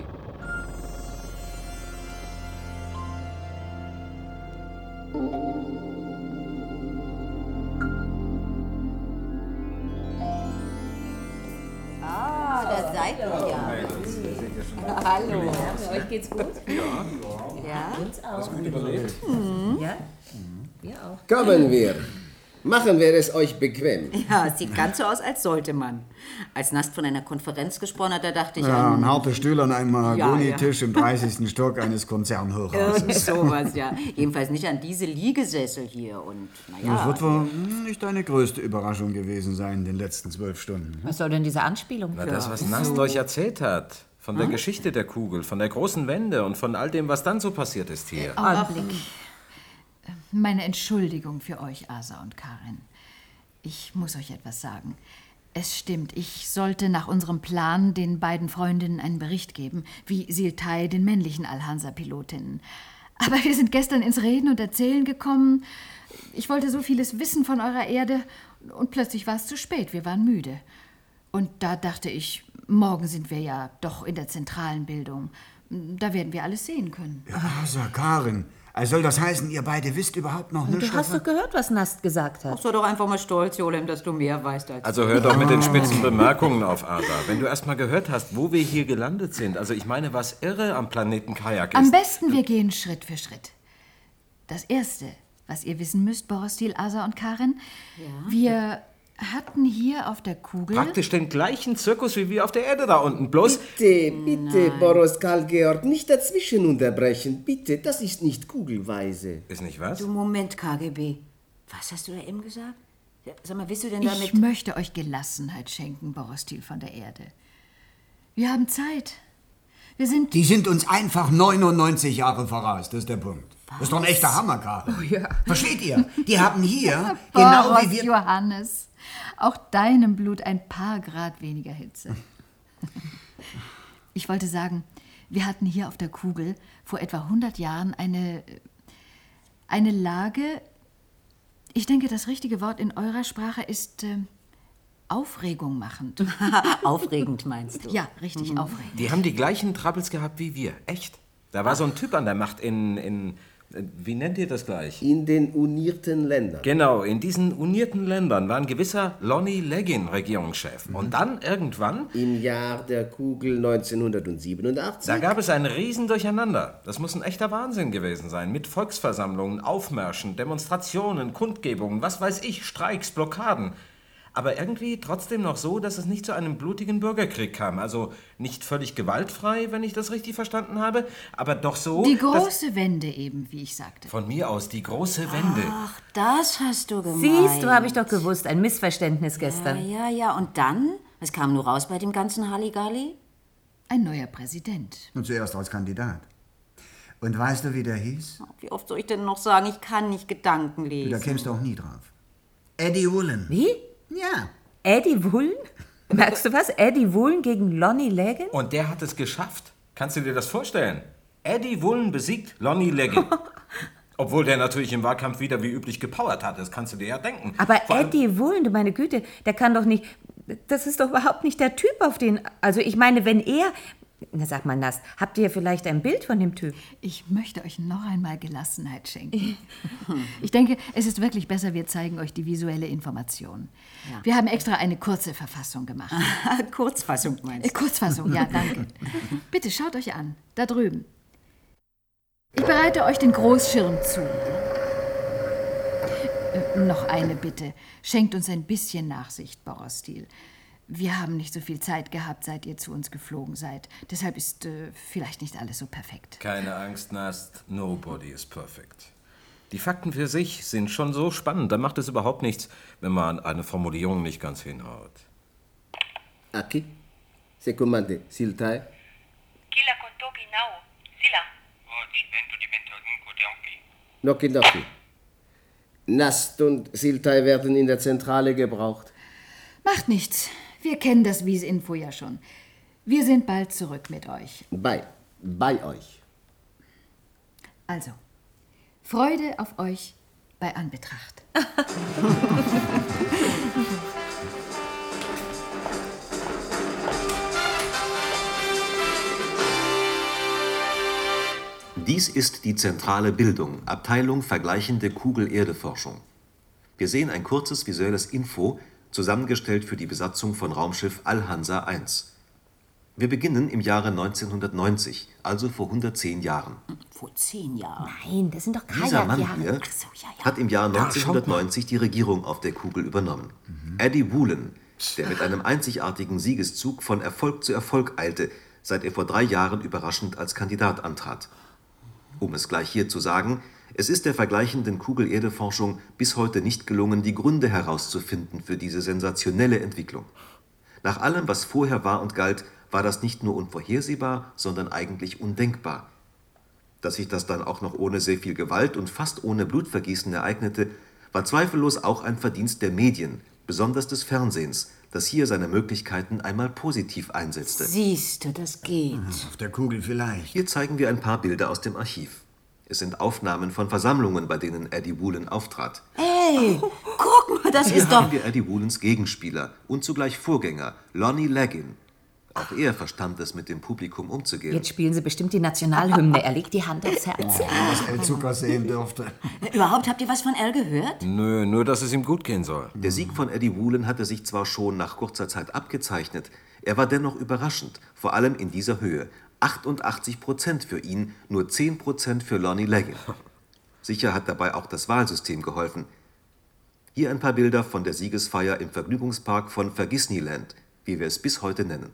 Hallo. Ja, euch geht's gut? Ja. Ja, uns auch. Hast du gut überlebt? Mhm. Ja, wir auch. Kommen wir. Machen wir es euch bequem. Ja, es sieht ganz so aus, als sollte man. Als Nast von einer Konferenz gesprochen hat, da dachte ich Ja, an... ein harter Stuhl an einem Mahagonitisch Ja, ja. im dreißigsten Stock eines Konzernhochhauses. Irgendwie sowas, ja. Jedenfalls nicht an diese Liegesessel hier und, naja... Das wird wohl nicht deine größte Überraschung gewesen sein in den letzten zwölf Stunden. Was soll denn diese Anspielung? Na, das, was Nast euch erzählt hat. Von der Hm? Geschichte der Kugel, von der großen Wende und von all dem, was dann so passiert ist hier. Augenblick. Meine Entschuldigung für euch, Asa und Karin. Ich muss euch etwas sagen. Es stimmt, ich sollte nach unserem Plan den beiden Freundinnen einen Bericht geben, wie Siltai den männlichen Al-Hansa-Pilotinnen. Aber wir sind gestern ins Reden und Erzählen gekommen. Ich wollte so vieles wissen von eurer Erde und plötzlich war es zu spät, wir waren müde. Und da dachte ich, morgen sind wir ja doch in der zentralen Bildung. Da werden wir alles sehen können. Ja, Asa, Karin, also soll das heißen, ihr beide wisst überhaupt noch nichts? Du hast doch gehört, was Nast gesagt hat. Ach, sei doch einfach mal stolz, Jolem, dass du mehr weißt als Also hör doch mit den spitzen Bemerkungen auf, Asa. Wenn du erst mal gehört hast, wo wir hier gelandet sind. Also ich meine, was irre am Planeten Kajak ist. Am besten, wir gehen Schritt für Schritt. Das Erste, was ihr wissen müsst, Borostil, Asa und Karin, Ja. wir hatten hier auf der Kugel... Praktisch den gleichen Zirkus wie wir auf der Erde da unten. Bloß... Bitte, bitte, Boris Karl Georg, nicht dazwischen unterbrechen. Bitte, das ist nicht kugelweise. Ist nicht was? Du, Moment, K G B. Was hast du da eben gesagt? Ja, sag mal, willst du denn damit... Ich möchte euch Gelassenheit schenken, Borostil von der Erde. Wir haben Zeit. Wir sind... Die sind uns einfach neunundneunzig Jahre voraus, das ist der Punkt. Das ist doch ein echter Hammer, Karin. Oh ja. Versteht ihr? Die haben hier, genau Boros, wie wir... Johannes, auch deinem Blut ein paar Grad weniger Hitze. Ich wollte sagen, wir hatten hier auf der Kugel vor etwa hundert Jahren eine, eine Lage, ich denke, das richtige Wort in eurer Sprache ist äh, Aufregung machend. Aufregend meinst du? Ja, richtig, Mhm. aufregend. Die haben die gleichen Troubles gehabt wie wir. Echt. Da war so ein Typ an der Macht in... in wie nennt ihr das gleich? In den unierten Ländern. Genau, in diesen unierten Ländern war ein gewisser Lonnie Legin Regierungschef. Und dann irgendwann... Im Jahr der Kugel neunzehnhundertsiebenundachtzig. Da gab es ein Riesendurcheinander. Das muss ein echter Wahnsinn gewesen sein. Mit Volksversammlungen, Aufmärschen, Demonstrationen, Kundgebungen, was weiß ich, Streiks, Blockaden. Aber irgendwie trotzdem noch so, dass es nicht zu einem blutigen Bürgerkrieg kam. Also nicht völlig gewaltfrei, wenn ich das richtig verstanden habe, aber doch so... Die dass- große Wende eben, wie ich sagte. Von mir aus, die große Wende. Ach, das hast du gemeint. Siehst du, habe ich doch gewusst. Ein Missverständnis gestern. Ja, ja, ja. Und dann? Was kam nur raus bei dem ganzen Halligalli? Ein neuer Präsident. Und zuerst als Kandidat. Und weißt du, wie der hieß? Wie oft soll ich denn noch sagen, ich kann nicht Gedanken Du, lesen? da kämst du auch nie drauf. Eddie Woolen. Wie? Ja. Eddie Woolen? Merkst du was? Eddie Woolen gegen Lonnie Legin? Und der hat es geschafft. Kannst du dir das vorstellen? Eddie Woolen besiegt Lonnie Legin. Obwohl der natürlich im Wahlkampf wieder wie üblich gepowert hat. Das kannst du dir ja denken. Aber Vor allem- Eddie Woolen, du meine Güte, der kann doch nicht... Das ist doch überhaupt nicht der Typ, auf den... Also ich meine, wenn er... Na sag mal, Nast, habt ihr vielleicht ein Bild von dem Typ? Ich möchte euch noch einmal Gelassenheit schenken. Ich denke, es ist wirklich besser, wir zeigen euch die visuelle Information. Ja. Wir haben extra eine kurze Verfassung gemacht. Kurzfassung meinst Äh, Kurzfassung, ja, danke. Bitte schaut euch an, da drüben. Ich bereite euch den Großschirm zu. Äh, noch eine Bitte. Schenkt uns ein bisschen Nachsicht, Borostil. Wir haben nicht so viel Zeit gehabt, seit ihr zu uns geflogen seid. Deshalb ist äh, vielleicht nicht alles so perfekt. Keine Angst, Nast. Nobody is perfect. Die Fakten für sich sind schon so spannend. Da macht es überhaupt nichts, wenn man eine Formulierung nicht ganz hinhaut. Aki, se comande, Siltai. Kila kontoki nao. Sila. Noki Noki. Nast und Siltai werden in der Zentrale gebraucht. Macht nichts. Wir kennen das Wies-Info ja schon. Wir sind bald zurück mit euch. Bei, bei euch. Also, Freude auf euch bei Anbetracht. Dies ist die zentrale Bildung, Abteilung Vergleichende Kugel-Erde-Forschung. Wir sehen ein kurzes visuelles Info, zusammengestellt für die Besatzung von Raumschiff Al-Hansa eins. Wir beginnen im Jahre neunzehnhundertneunzig, also vor hundertzehn Jahren. Vor zehn Jahren? Nein, das sind doch Dieser Mann Kajakjahre. hier Ach so, ja, ja. hat im Jahr Ja, neunzehnhundertneunzig die Regierung auf der Kugel übernommen. Eddie Woolen, der mit einem einzigartigen Siegeszug von Erfolg zu Erfolg eilte, seit er vor drei Jahren überraschend als Kandidat antrat. Um es gleich hier zu sagen, es ist der vergleichenden Kugel-Erde-Forschung bis heute nicht gelungen, die Gründe herauszufinden für diese sensationelle Entwicklung. Nach allem, was vorher war und galt, war das nicht nur unvorhersehbar, sondern eigentlich undenkbar. Dass sich das dann auch noch ohne sehr viel Gewalt und fast ohne Blutvergießen ereignete, war zweifellos auch ein Verdienst der Medien, besonders des Fernsehens, das hier seine Möglichkeiten einmal positiv einsetzte. Siehst du, das geht. Auf der Kugel vielleicht. Hier zeigen wir ein paar Bilder aus dem Archiv. Es sind Aufnahmen von Versammlungen, bei denen Eddie Woolen auftrat. Ey, guck mal, das Hier ist haben doch... wir Eddie Woolens Gegenspieler und zugleich Vorgänger, Lonnie Laggin. Auch er verstand es, mit dem Publikum umzugehen. Jetzt spielen sie bestimmt die Nationalhymne. Er legt die Hand aufs Herz. Was El Zucker sehen dürfte. Überhaupt, habt ihr was von Al gehört? Nö, nur, dass es ihm gut gehen soll. Der Sieg von Eddie Woolen hatte sich zwar schon nach kurzer Zeit abgezeichnet, er war dennoch überraschend, vor allem in dieser Höhe. achtundachtzig Prozent für ihn, nur zehn Prozent für Lonnie Laggin. Sicher hat dabei auch das Wahlsystem geholfen. Hier ein paar Bilder von der Siegesfeier im Vergnügungspark von Vergissniland, wie wir es bis heute nennen.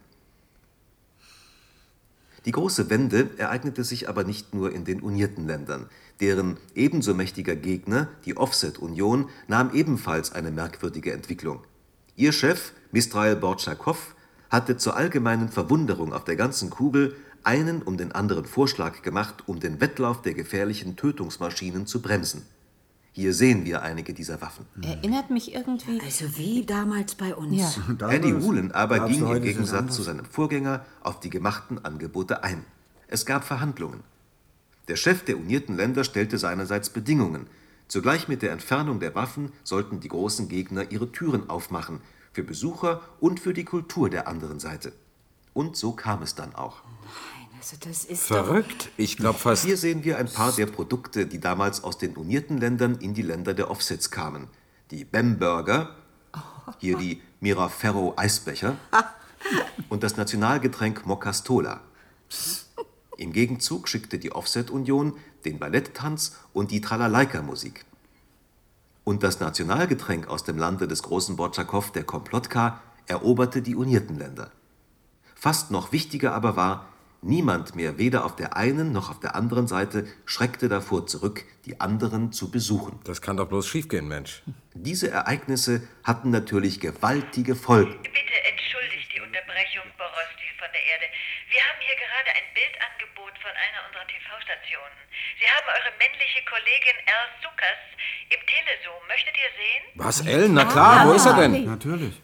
Die große Wende ereignete sich aber nicht nur in den unierten Ländern. Deren ebenso mächtiger Gegner, die Offset-Union, nahm ebenfalls eine merkwürdige Entwicklung. Ihr Chef, Mistrail Bortschakov, hatte zur allgemeinen Verwunderung auf der ganzen Kugel einen um den anderen Vorschlag gemacht, um den Wettlauf der gefährlichen Tötungsmaschinen zu bremsen. Hier sehen wir einige dieser Waffen. Erinnert mich irgendwie... Also wie damals bei uns. Ja. Eddie Woolen aber Glaubst ging du, im heute ist es Gegensatz anders? zu seinem Vorgänger auf die gemachten Angebote ein. Es gab Verhandlungen. Der Chef der unierten Länder stellte seinerseits Bedingungen. Zugleich mit der Entfernung der Waffen sollten die großen Gegner ihre Türen aufmachen, für Besucher und für die Kultur der anderen Seite. Und so kam es dann auch. Also das ist Verrückt. Ich glaube fast... Hier sehen wir ein paar der Produkte, die damals aus den unierten Ländern in die Länder der Offsets kamen. Die Bamburger, hier die Miraferro Eisbecher und das Nationalgetränk Mokastola. Im Gegenzug schickte die Offset-Union den Balletttanz und die Tralalaika-Musik. Und das Nationalgetränk aus dem Lande des großen Bortschakow, der Komplotka, eroberte die unierten Länder. Fast noch wichtiger aber war, niemand mehr, weder auf der einen noch auf der anderen Seite, schreckte davor zurück, die anderen zu besuchen. Das kann doch bloß schiefgehen, Mensch. Diese Ereignisse hatten natürlich gewaltige Folgen. Bitte entschuldigt die Unterbrechung, Borostil von der Erde. Wir haben hier gerade ein Bildangebot von einer unserer T V-Stationen. Sie haben eure männliche Kollegin El Zuckers im Telezoom. Möchtet ihr sehen? Was, El? Na klar, wo ist er denn? Natürlich.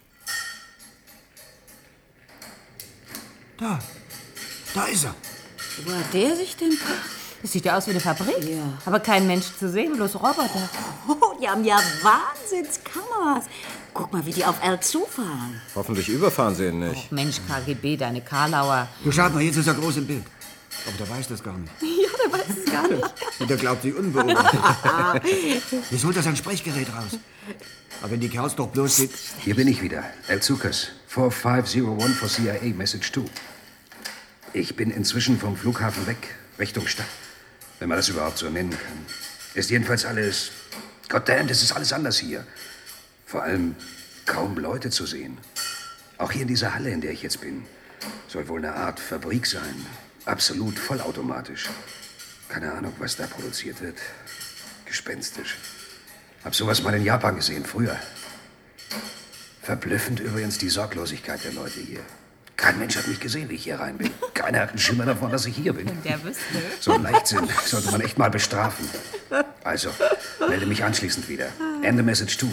Da. Da ist er. Wo hat der sich denn... Das sieht ja aus wie eine Fabrik. Ja. Aber kein Mensch zu sehen, bloß Roboter. Oh, die haben ja Wahnsinnskameras. Guck mal, wie die auf Al zufahren. Hoffentlich überfahren sie ihn nicht. Mensch, K G B, deine Karlauer. Du schaut mal, jetzt ist er groß im Bild. Aber der weiß das gar nicht. Ja, der weiß es gar nicht. Und der glaubt sie unbeobachtet. Jetzt holt er sein Sprechgerät raus. Aber wenn die Kerls doch bloß sind... Hier bin ich wieder, El Zuckers, four five zero one for C I A, Message two. Ich bin inzwischen vom Flughafen weg, Richtung Stadt, wenn man das überhaupt so nennen kann. Ist jedenfalls alles... Goddamn, das ist alles anders hier. Vor allem kaum Leute zu sehen. Auch hier in dieser Halle, in der ich jetzt bin, soll wohl eine Art Fabrik sein. Absolut vollautomatisch. Keine Ahnung, was da produziert wird. Gespenstisch. Hab sowas mal in Japan gesehen, früher. Verblüffend übrigens die Sorglosigkeit der Leute hier. Kein Mensch hat mich gesehen, wie ich hier rein bin. Keiner hat einen Schimmer davon, dass ich hier bin. Der wüsste. So ein Leichtsinn sollte man echt mal bestrafen. Also, melde mich anschließend wieder. Ende Message two.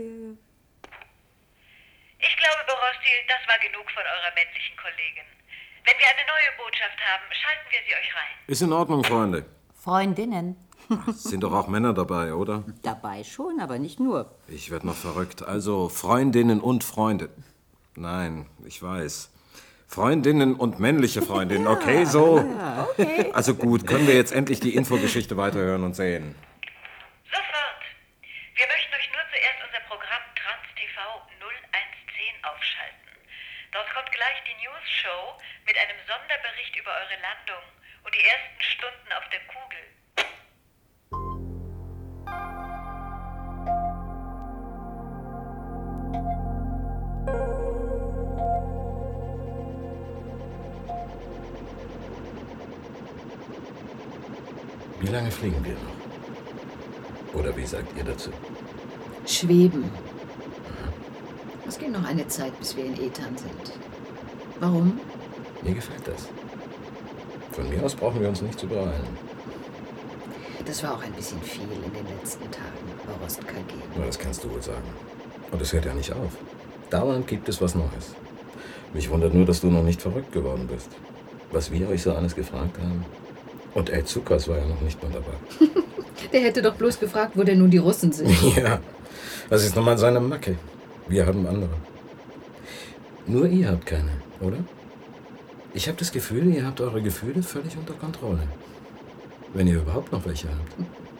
Ich glaube, Borostil, das war genug von eurer männlichen Kollegin. Wenn wir eine neue Botschaft haben, schalten wir sie euch rein. Ist in Ordnung, Freunde. Freundinnen. Sind doch auch Männer dabei, oder? Dabei schon, aber nicht nur. Ich werd noch verrückt. Also Freundinnen und Freunde. Nein, ich weiß. Freundinnen und männliche Freundinnen. Okay, so. Okay. Also gut, können wir jetzt endlich die Infogeschichte weiterhören und sehen. Sofort. Wir möchten euch nur zuerst unser Programm Trans T V null eins zehn aufschalten. Dort kommt gleich die News Show mit Sonderbericht über eure Landung und die ersten Stunden auf der Kugel. Wie lange fliegen wir noch? Oder wie sagt ihr dazu? Schweben. Es geht noch eine Zeit, bis wir in Ethan sind. Warum? Mir gefällt das. Von mir aus brauchen wir uns nicht zu beeilen. Das war auch ein bisschen viel in den letzten Tagen, Borost K G. Na, das kannst du wohl sagen. Und es hört ja nicht auf. Dauernd gibt es was Neues. Mich wundert nur, dass du noch nicht verrückt geworden bist. Was wir euch so alles gefragt haben. Und El Zukas war ja noch nicht mal dabei. Der hätte doch bloß gefragt, wo denn nun die Russen sind. Ja, das ist nun mal seine Macke. Wir haben andere. Nur ihr habt keine, oder? Ich habe das Gefühl, ihr habt eure Gefühle völlig unter Kontrolle. Wenn ihr überhaupt noch welche habt.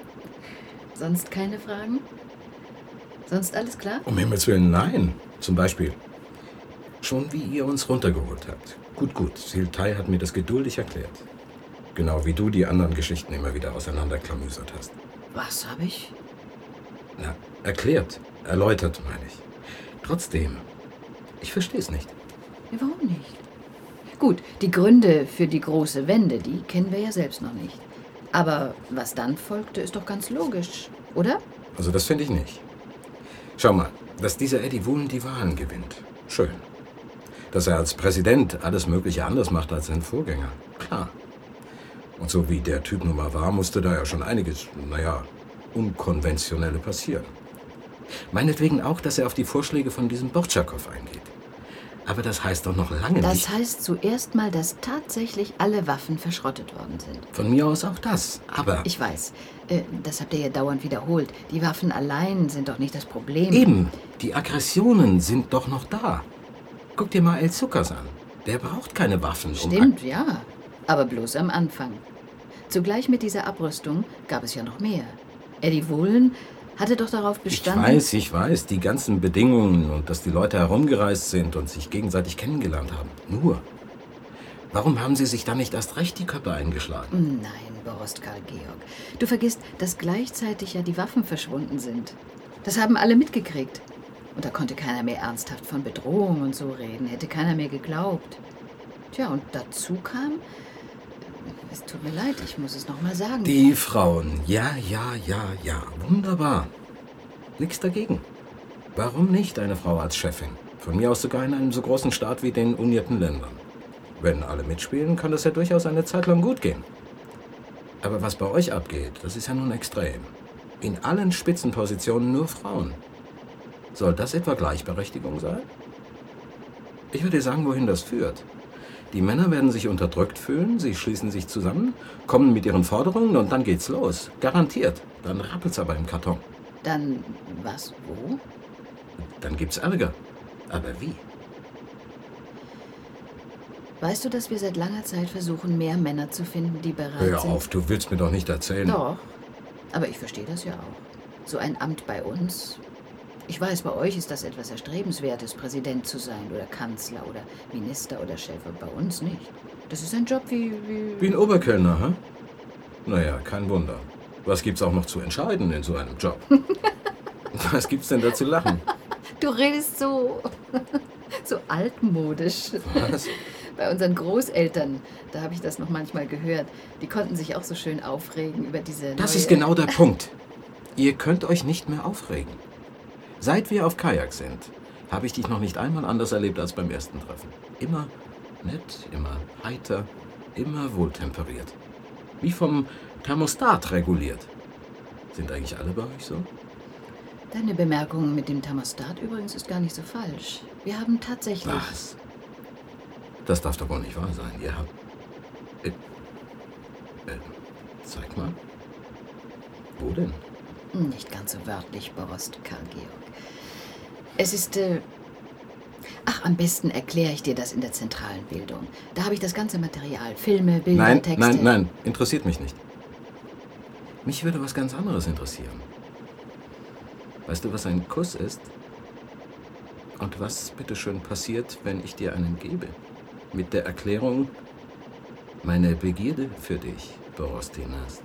Sonst keine Fragen? Sonst alles klar? Um Himmels Willen, nein. Zum Beispiel, schon wie ihr uns runtergeholt habt. Gut, gut, Siltai hat mir das geduldig erklärt. Genau wie du die anderen Geschichten immer wieder auseinanderklamüsert hast. Was habe ich? Na, erklärt, erläutert, meine ich. Trotzdem, ich verstehe es nicht. Ja, warum nicht? Gut, die Gründe für die große Wende, die kennen wir ja selbst noch nicht. Aber was dann folgte, ist doch ganz logisch, oder? Also das finde ich nicht. Schau mal, dass dieser Eddie Woolen die Wahlen gewinnt. Schön. Dass er als Präsident alles Mögliche anders macht als sein Vorgänger. Klar. Und so wie der Typ nun mal war, musste da ja schon einiges, naja, Unkonventionelle passieren. Meinetwegen auch, dass er auf die Vorschläge von diesem Bortschakow eingeht. Aber das heißt doch noch lange das nicht... Das heißt zuerst mal, dass tatsächlich alle Waffen verschrottet worden sind. Von mir aus auch das, aber... Ich weiß, äh, das habt ihr ja dauernd wiederholt. Die Waffen allein sind doch nicht das Problem. Eben, die Aggressionen sind doch noch da. Guck dir mal El Zukas an. Der braucht keine Waffen. Stimmt, um ja. Aber bloß am Anfang. Zugleich mit dieser Abrüstung gab es ja noch mehr. Eddie Woolen hatte doch darauf bestanden... Ich weiß, ich weiß, die ganzen Bedingungen und dass die Leute herumgereist sind und sich gegenseitig kennengelernt haben. Nur, warum haben sie sich dann nicht erst recht die Köpfe eingeschlagen? Nein, Borost Karl Georg. Du vergisst, dass gleichzeitig ja die Waffen verschwunden sind. Das haben alle mitgekriegt. Und da konnte keiner mehr ernsthaft von Bedrohung und so reden. Hätte keiner mehr geglaubt. Tja, und dazu kam... Es tut mir leid, ich muss es noch mal sagen. Die Frauen. Ja, ja, ja, ja. Wunderbar. Nichts dagegen. Warum nicht eine Frau als Chefin? Von mir aus sogar in einem so großen Staat wie den unierten Ländern. Wenn alle mitspielen, kann das ja durchaus eine Zeit lang gut gehen. Aber was bei euch abgeht, das ist ja nun extrem. In allen Spitzenpositionen nur Frauen. Soll das etwa Gleichberechtigung sein? Ich würde sagen, wohin das führt. Die Männer werden sich unterdrückt fühlen, sie schließen sich zusammen, kommen mit ihren Forderungen und dann geht's los. Garantiert. Dann rappelt's aber im Karton. Dann was, wo? Dann gibt's Ärger. Aber wie? Weißt du, dass wir seit langer Zeit versuchen, mehr Männer zu finden, die bereit Hör sind... auf, du willst mir doch nicht erzählen. Doch. Aber ich verstehe das ja auch. So ein Amt bei uns... Ich weiß, bei euch ist das etwas Erstrebenswertes, Präsident zu sein oder Kanzler oder Minister oder Chef. Und bei uns nicht. Das ist ein Job wie... Wie, wie ein Oberkellner, hä? Naja, kein Wunder. Was gibt's auch noch zu entscheiden in so einem Job? Was gibt's denn da zu lachen? Du redest so... so altmodisch. Was? Bei unseren Großeltern, da habe ich das noch manchmal gehört. Die konnten sich auch so schön aufregen über diese... Das neue ist genau der Punkt. Ihr könnt euch nicht mehr aufregen. Seit wir auf Kajak sind, habe ich dich noch nicht einmal anders erlebt als beim ersten Treffen. Immer nett, immer heiter, immer wohltemperiert. Wie vom Thermostat reguliert. Sind eigentlich alle bei euch so? Deine Bemerkung mit dem Thermostat übrigens ist gar nicht so falsch. Wir haben tatsächlich... Was? Das darf doch wohl nicht wahr sein. Ihr habt... Äh, äh, zeig mal. Wo denn? Nicht ganz so wörtlich, Borost Karl Georg. Es ist, äh... Ach, am besten erkläre ich dir das in der zentralen Bildung. Da habe ich das ganze Material. Filme, Bilder, nein, Texte... Nein, nein, nein. Interessiert mich nicht. Mich würde was ganz anderes interessieren. Weißt du, was ein Kuss ist? Und was, bitteschön, passiert, wenn ich dir einen gebe? Mit der Erklärung, meine Begierde für dich, Borostinast.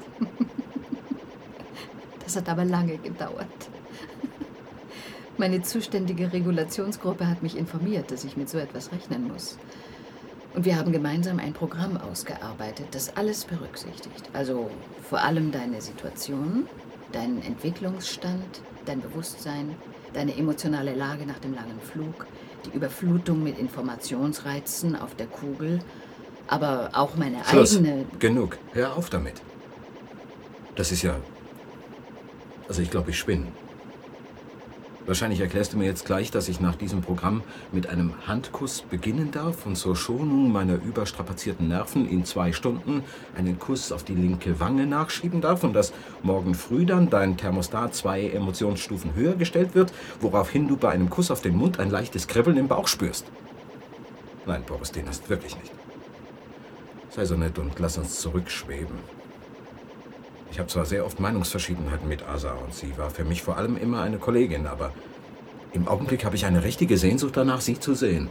Das hat aber lange gedauert. Meine zuständige Regulationsgruppe hat mich informiert, dass ich mit so etwas rechnen muss. Und wir haben gemeinsam ein Programm ausgearbeitet, das alles berücksichtigt. Also vor allem deine Situation, deinen Entwicklungsstand, dein Bewusstsein, deine emotionale Lage nach dem langen Flug, die Überflutung mit Informationsreizen auf der Kugel, aber auch meine Schluss. eigene... Genug. Hör auf damit. Das ist ja... Also ich glaube, ich spinne. Wahrscheinlich erklärst du mir jetzt gleich, dass ich nach diesem Programm mit einem Handkuss beginnen darf und zur Schonung meiner überstrapazierten Nerven in zwei Stunden einen Kuss auf die linke Wange nachschieben darf und dass morgen früh dann dein Thermostat zwei Emotionsstufen höher gestellt wird, woraufhin du bei einem Kuss auf den Mund ein leichtes Kribbeln im Bauch spürst. Nein, Borostinast, wirklich nicht. Sei so nett und lass uns zurückschweben. Ich habe zwar sehr oft Meinungsverschiedenheiten mit Asa und sie war für mich vor allem immer eine Kollegin, aber im Augenblick habe ich eine richtige Sehnsucht danach, sie zu sehen.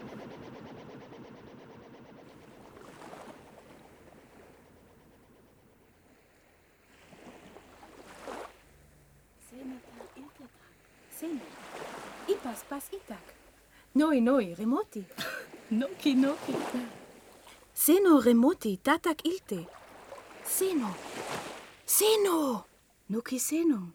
Ipas pas itak. Noi noi remoti. Noki noki. Seno remoti tatak ilte. Seno. Seno. Noki seno.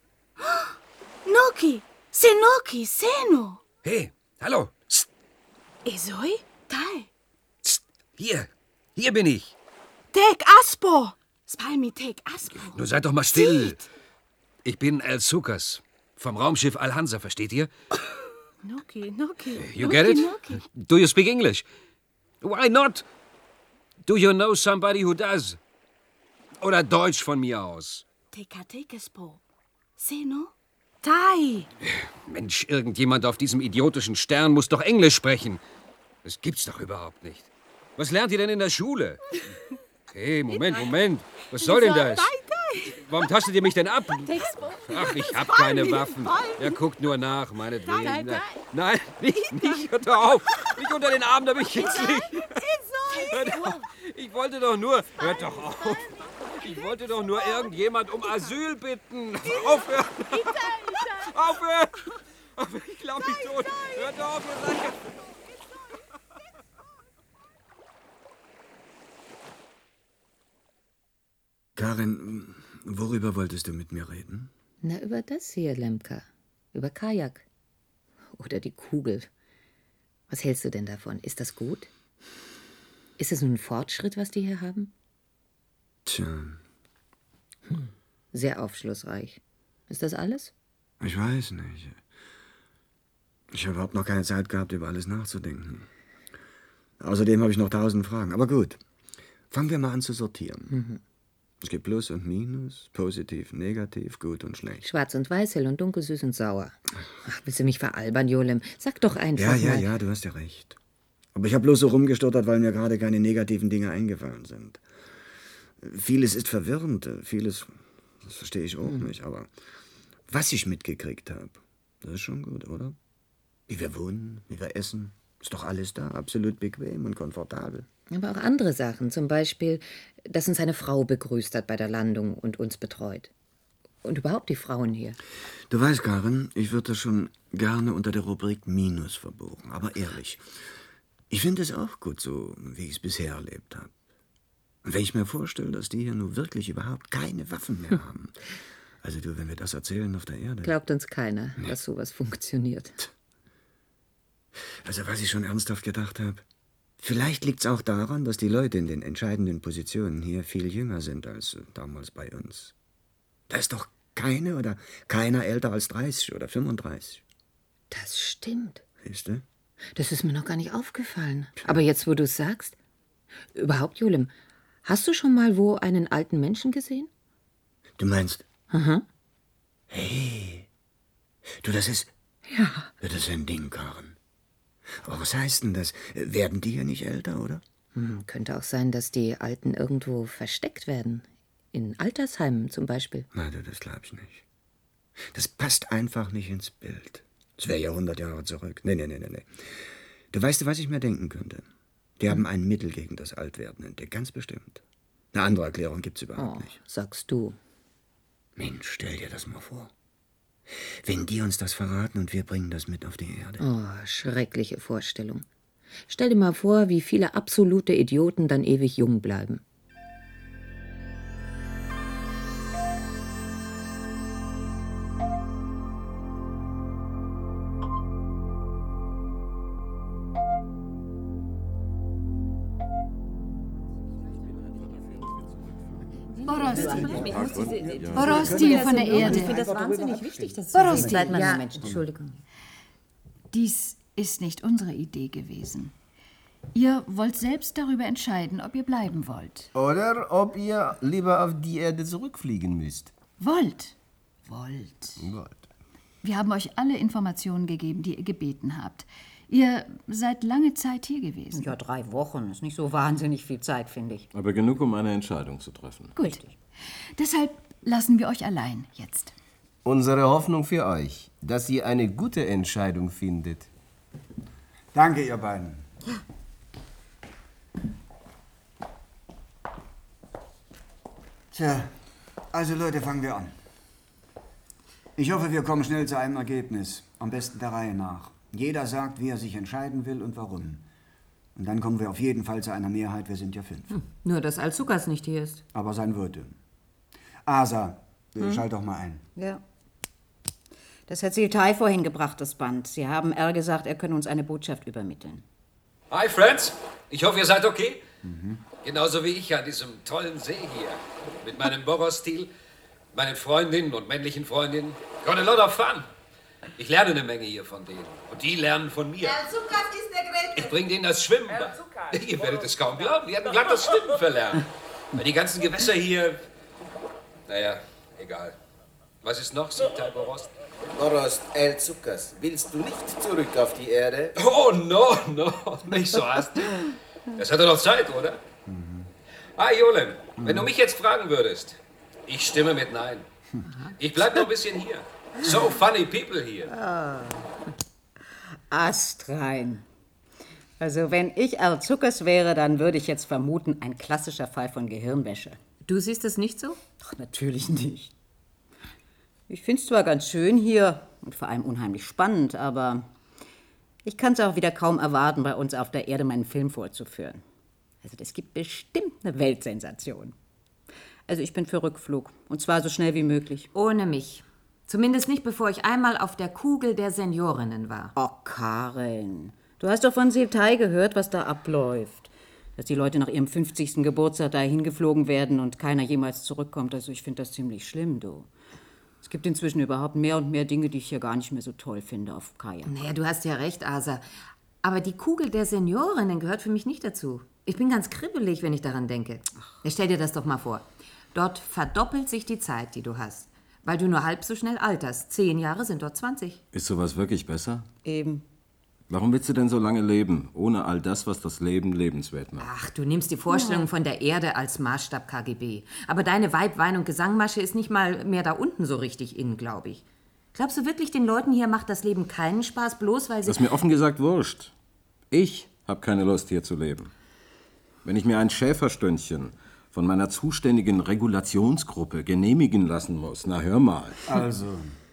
Noki. Senoki seno. Hey, hallo. Psst. Esoi? Tai. Psst. Hier. Hier bin ich. Tek aspo. Spalmi tek aspo. Nun seid doch mal still. Ich bin Al-Sukas. Vom Raumschiff Al-Hansa, versteht ihr? Noki, Noki. You Noki, get it? Noki. Do you speak English? Why not? Do you know somebody who does? Oder Deutsch von mir aus. Teka tekespo. Seno? Tai. Mensch, irgendjemand auf diesem idiotischen Stern muss doch Englisch sprechen. Das gibt's doch überhaupt nicht. Was lernt ihr denn in der Schule? Hey, Moment, Moment. Was soll denn das? Warum tastet ihr mich denn ab? Ach, ich hab keine Waffen. Er guckt nur nach, meinetwegen. Nein, nein. Nein, nicht, nicht, hört doch auf. Nicht unter den Arm, da bin ich kitzlig. Hört auf. Ich wollte doch nur... Hört doch auf. Ich wollte doch nur irgendjemand um Asyl bitten. Aufhören. Aufhören. Aufhören. Ich glaube, ich tot. Hört doch auf. Ihr seid... Karin, worüber wolltest du mit mir reden? Na, über das hier, Lemka. Über Kajak. Oder die Kugel. Was hältst du denn davon? Ist das gut? Ist es nun ein Fortschritt, was die hier haben? Tja. Hm. Sehr aufschlussreich. Ist das alles? Ich weiß nicht. Ich habe überhaupt noch keine Zeit gehabt, über alles nachzudenken. Außerdem habe ich noch tausend Fragen. Aber gut, fangen wir mal an zu sortieren. Mhm. Es gibt Plus und Minus, positiv, negativ, gut und schlecht. Schwarz und weiß, hell und dunkel, süß und sauer. Ach, willst du mich veralbern, Jolem? Sag doch einfach Ja, ja, mal. ja, du hast ja recht. Aber ich habe bloß so rumgestottert, weil mir gerade keine negativen Dinge eingefallen sind. Vieles ist verwirrend, vieles, das verstehe ich auch Mhm. nicht. Aber was ich mitgekriegt habe, das ist schon gut, oder? Wie wir wohnen, wie wir essen, ist doch alles da, absolut bequem und komfortabel. Aber auch andere Sachen, zum Beispiel, dass uns eine Frau begrüßt hat bei der Landung und uns betreut. Und überhaupt die Frauen hier. Du weißt, Karin, ich würde das schon gerne unter der Rubrik Minus verbuchen. Aber ehrlich, ich finde es auch gut so, wie ich es bisher erlebt habe. Und wenn ich mir vorstelle, dass die hier nur wirklich überhaupt keine Waffen mehr haben. Also du, wenn wir das erzählen auf der Erde. Glaubt uns keiner, dass sowas funktioniert. Also was ich schon ernsthaft gedacht habe, vielleicht liegt es auch daran, dass die Leute in den entscheidenden Positionen hier viel jünger sind als damals bei uns. Da ist doch keine oder keiner älter als dreißig oder fünfunddreißig. Das stimmt. Siehst du? Das ist mir noch gar nicht aufgefallen. Aber jetzt, wo du es sagst. Überhaupt, Jolem, hast du schon mal wo einen alten Menschen gesehen? Du meinst? Aha. Hey, du, das ist... Ja. Das ist ein Ding, Karin. Aber was heißt denn das? Werden die ja nicht älter, oder? Hm, könnte auch sein, dass die Alten irgendwo versteckt werden. In Altersheimen zum Beispiel. Nein, das glaube ich nicht. Das passt einfach nicht ins Bild. Das wäre ja hundert Jahre zurück. Nee, nee, nee, nee, nee. Du weißt, was ich mir denken könnte? Die haben ein Mittel gegen das Altwerden entdeckt, ganz bestimmt. Eine andere Erklärung gibt's überhaupt Oh, nicht. sagst du. Mensch, stell dir das mal vor. Wenn die uns das verraten und wir bringen das mit auf die Erde. Oh, schreckliche Vorstellung. Stell dir mal vor, wie viele absolute Idioten dann ewig jung bleiben. Borostil. Borostil von der Erde. Ich finde das wahnsinnig wichtig, dass Borostil. Bleib mal Ja. Moment, Entschuldigung. Dies ist nicht unsere Idee gewesen. Ihr wollt selbst darüber entscheiden, ob ihr bleiben wollt. Oder ob ihr lieber auf die Erde zurückfliegen müsst. Wollt. Wollt. Wollt. Wir haben euch alle Informationen gegeben, die ihr gebeten habt. Ihr seid lange Zeit hier gewesen. Ja, drei Wochen ist nicht so wahnsinnig viel Zeit, finde ich. Aber genug, um eine Entscheidung zu treffen. Gut. Deshalb lassen wir euch allein jetzt. Unsere Hoffnung für euch, dass ihr eine gute Entscheidung findet. Danke, ihr beiden. Tja, also Leute, fangen wir an. Ich hoffe, wir kommen schnell zu einem Ergebnis. Am besten der Reihe nach. Jeder sagt, wie er sich entscheiden will und warum. Und dann kommen wir auf jeden Fall zu einer Mehrheit. Wir sind ja fünf. Hm, nur, dass Alzukas nicht hier ist. Aber sein würde. Asa, Hm? schalt doch mal ein. Ja. Das hat Siltai vorhin gebracht, das Band. Sie haben R gesagt, er könne uns eine Botschaft übermitteln. Hi, Friends. Ich hoffe, ihr seid okay. Genauso wie ich an diesem tollen See hier. Mit meinem Borostil, meinen Freundinnen und männlichen Freundinnen. Got a lot of fun. Ich lerne eine Menge hier von denen. Und die lernen von mir. Alzukas ist der Grete. Ich bringe denen das Schwimmen bei. Ihr werdet es kaum glauben. Die hatten glatt das Schwimmen verlernt. Weil die ganzen Gewässer hier... Naja, egal. Was ist noch, Siltai Borost? Borost Alzukas, willst du nicht zurück auf die Erde? Oh, no, no. Nicht so hastig. Das hat doch noch Zeit, oder? Ah, Jolem, wenn du mich jetzt fragen würdest, ich stimme mit Nein. Ich bleib noch ein bisschen hier. So funny people hier. Ah. Astrein. Also wenn ich Alzukas wäre, dann würde ich jetzt vermuten, ein klassischer Fall von Gehirnwäsche. Du siehst es nicht so? Ach, natürlich nicht. Ich finde es zwar ganz schön hier und vor allem unheimlich spannend, aber ich kann es auch wieder kaum erwarten, bei uns auf der Erde meinen Film vorzuführen. Also das gibt bestimmt eine Weltsensation. Also ich bin für Rückflug und zwar so schnell wie möglich. Ohne mich. Zumindest nicht, bevor ich einmal auf der Kugel der Seniorinnen war. Oh, Karin, du hast doch von Siltai gehört, was da abläuft. Dass die Leute nach ihrem fünfzigsten Geburtstag da hingeflogen werden und keiner jemals zurückkommt. Also ich finde das ziemlich schlimm, du. Es gibt inzwischen überhaupt mehr und mehr Dinge, die ich hier gar nicht mehr so toll finde auf Kajak. Naja, du hast ja recht, Asa. Aber die Kugel der Seniorinnen gehört für mich nicht dazu. Ich bin ganz kribbelig, wenn ich daran denke. Ja, stell dir das doch mal vor. Dort verdoppelt sich die Zeit, die du hast. Weil du nur halb so schnell alterst. Zehn Jahre sind dort zwanzig. Ist sowas wirklich besser? Eben. Warum willst du denn so lange leben, ohne all das, was das Leben lebenswert macht? Ach, du nimmst die Vorstellung von der Erde als Maßstab K G B. Aber deine Weib-, Wein- und Gesangmasche ist nicht mal mehr da unten so richtig in, glaube ich. Glaubst du wirklich, den Leuten hier macht das Leben keinen Spaß, bloß weil sie... Das ist mir offen gesagt wurscht. Ich habe keine Lust, hier zu leben. Wenn ich mir ein Schäferstündchen von meiner zuständigen Regulationsgruppe genehmigen lassen muss, na hör mal. Also,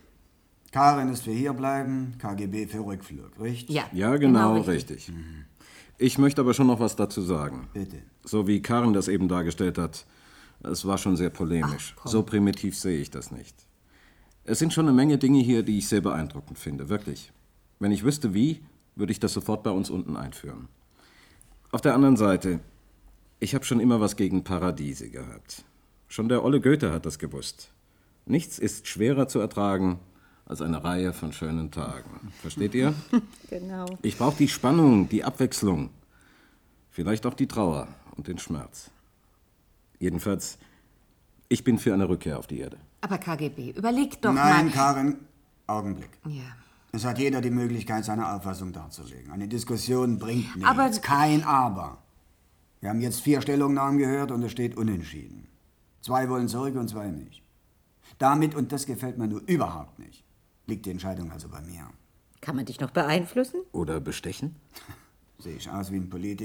Karin ist für hierbleiben, K G B für Rückflug, richtig? Ja, Ja, genau, genau richtig. richtig. Ich möchte aber schon noch was dazu sagen. Bitte. So wie Karin das eben dargestellt hat, es war schon sehr polemisch. Ach, komm. So primitiv sehe ich das nicht. Es sind schon eine Menge Dinge hier, die ich sehr beeindruckend finde, wirklich. Wenn ich wüsste wie, würde ich das sofort bei uns unten einführen. Auf der anderen Seite, ich habe schon immer was gegen Paradiese gehabt. Schon der olle Goethe hat das gewusst. Nichts ist schwerer zu ertragen als eine Reihe von schönen Tagen. Versteht ihr? Genau. Ich brauche die Spannung, die Abwechslung. Vielleicht auch die Trauer und den Schmerz. Jedenfalls, ich bin für eine Rückkehr auf die Erde. Aber K G B, überleg doch Nein, mal... Karin, Augenblick. Ja. Es hat jeder die Möglichkeit, seine Auffassung darzulegen. Eine Diskussion bringt nichts. Aber- Kein Aber. Wir haben jetzt vier Stellungnahmen gehört und es steht unentschieden. Zwei wollen zurück und zwei nicht. Damit, und das gefällt mir nur überhaupt nicht, liegt die Entscheidung also bei mir. Kann man dich noch beeinflussen? Oder bestechen? Sehe ich aus wie ein Politiker?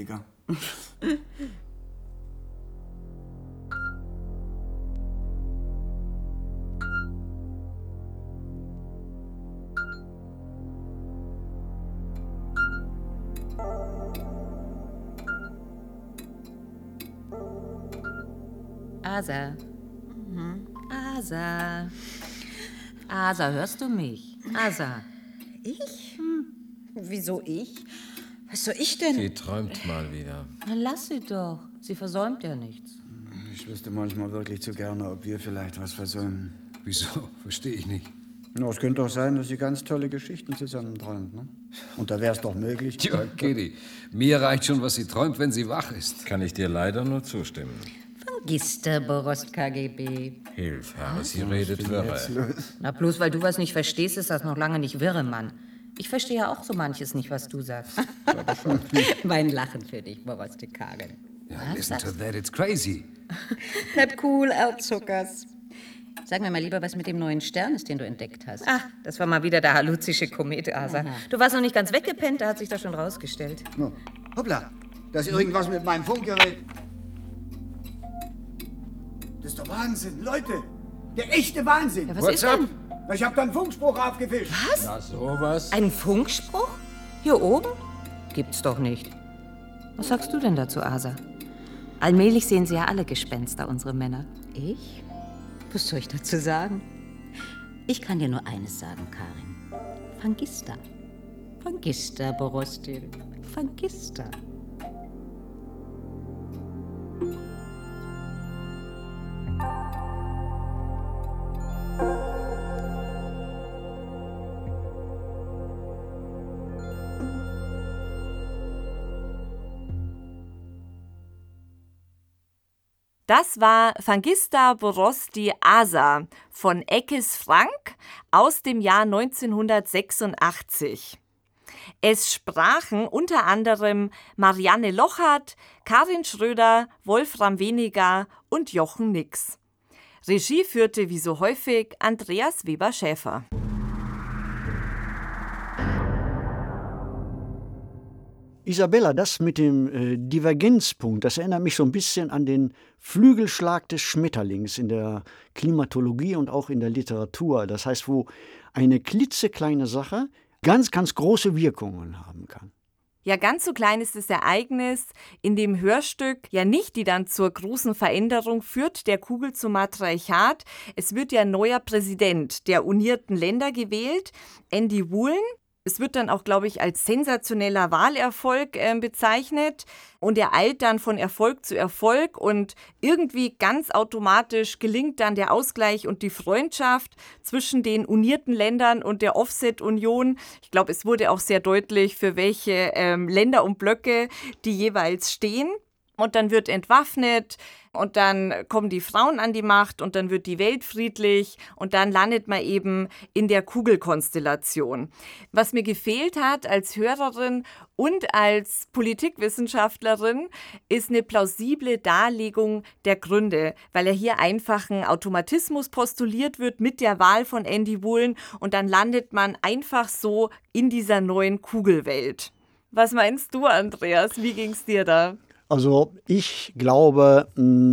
Asa. Mhm. Asa. Asa, hörst du mich? Asa. Ich? Hm. Wieso ich? Was soll ich denn? Sie träumt mal wieder. Na, lass sie doch. Sie versäumt ja nichts. Ich wüsste manchmal wirklich zu gerne, ob wir vielleicht was versäumen. Wieso? Verstehe ich nicht. Na, es könnte doch sein, dass sie ganz tolle Geschichten zusammen träumt, ne? Und da wäre es doch möglich. Tja, Kitty, mir reicht schon, was sie träumt, wenn sie wach ist. Kann ich dir leider nur zustimmen. Magister Borost K G B. Hilf, Herr, sie redet wirre. Na, bloß weil du was nicht verstehst, ist das noch lange nicht wirre, Mann. Ich verstehe ja auch so manches nicht, was du sagst. Mein Lachen für dich, Borost Karin. Ja, listen to that, it's crazy. Bleib cool, Erzzuckers. Sag mir mal lieber, was mit dem neuen Stern ist, den du entdeckt hast. Ach, das war mal wieder der haluzische Komet, Asa. Aha. Du warst noch nicht ganz weggepennt, da hat sich das schon rausgestellt. No. Hoppla, da ist irgendwas mit meinem Funkgerät. Das ist doch Wahnsinn, Leute. Der echte Wahnsinn. Ja, was What's ist up? Denn? Ich hab da einen Funkspruch aufgefischt. Was? Na, sowas. Ein Funkspruch? Hier oben? Gibt's doch nicht. Was sagst du denn dazu, Asa? Allmählich sehen sie ja alle Gespenster, unsere Männer. Ich? Was soll ich dazu sagen? Ich kann dir nur eines sagen, Karin. Fangista. Fangista, Borostil. Fangista. Das war Fangista Borosti Asa von Eckes Frank aus dem Jahr neunzehnhundertsechsundachtzig. Es sprachen unter anderem Marianne Lochert, Karin Schröder, Wolfram Weniger und Jochen Nix. Regie führte wie so häufig Andreas Weber-Schäfer. Isabella, das mit dem äh, Divergenzpunkt, das erinnert mich so ein bisschen an den Flügelschlag des Schmetterlings in der Klimatologie und auch in der Literatur. Das heißt, wo eine klitzekleine Sache ganz, ganz große Wirkungen haben kann. Ja, ganz so klein ist das Ereignis in dem Hörstück ja nicht, die dann zur großen Veränderung führt, der Kugel zum Matriarchat. Es wird ja ein neuer Präsident der Unierten Länder gewählt, Andy Woolen. Es wird dann auch, glaube ich, als sensationeller Wahlerfolg äh, bezeichnet und er eilt dann von Erfolg zu Erfolg und irgendwie ganz automatisch gelingt dann der Ausgleich und die Freundschaft zwischen den unierten Ländern und der Offset-Union. Ich glaube, es wurde auch sehr deutlich, für welche ähm, Länder und Blöcke die jeweils stehen. Und dann wird entwaffnet und dann kommen die Frauen an die Macht und dann wird die Welt friedlich und dann landet man eben in der Kugelkonstellation. Was mir gefehlt hat als Hörerin und als Politikwissenschaftlerin, ist eine plausible Darlegung der Gründe, weil ja hier einfach ein Automatismus postuliert wird mit der Wahl von Andy Woolen und dann landet man einfach so in dieser neuen Kugelwelt. Was meinst du, Andreas? Wie ging's dir da? Also ich glaube,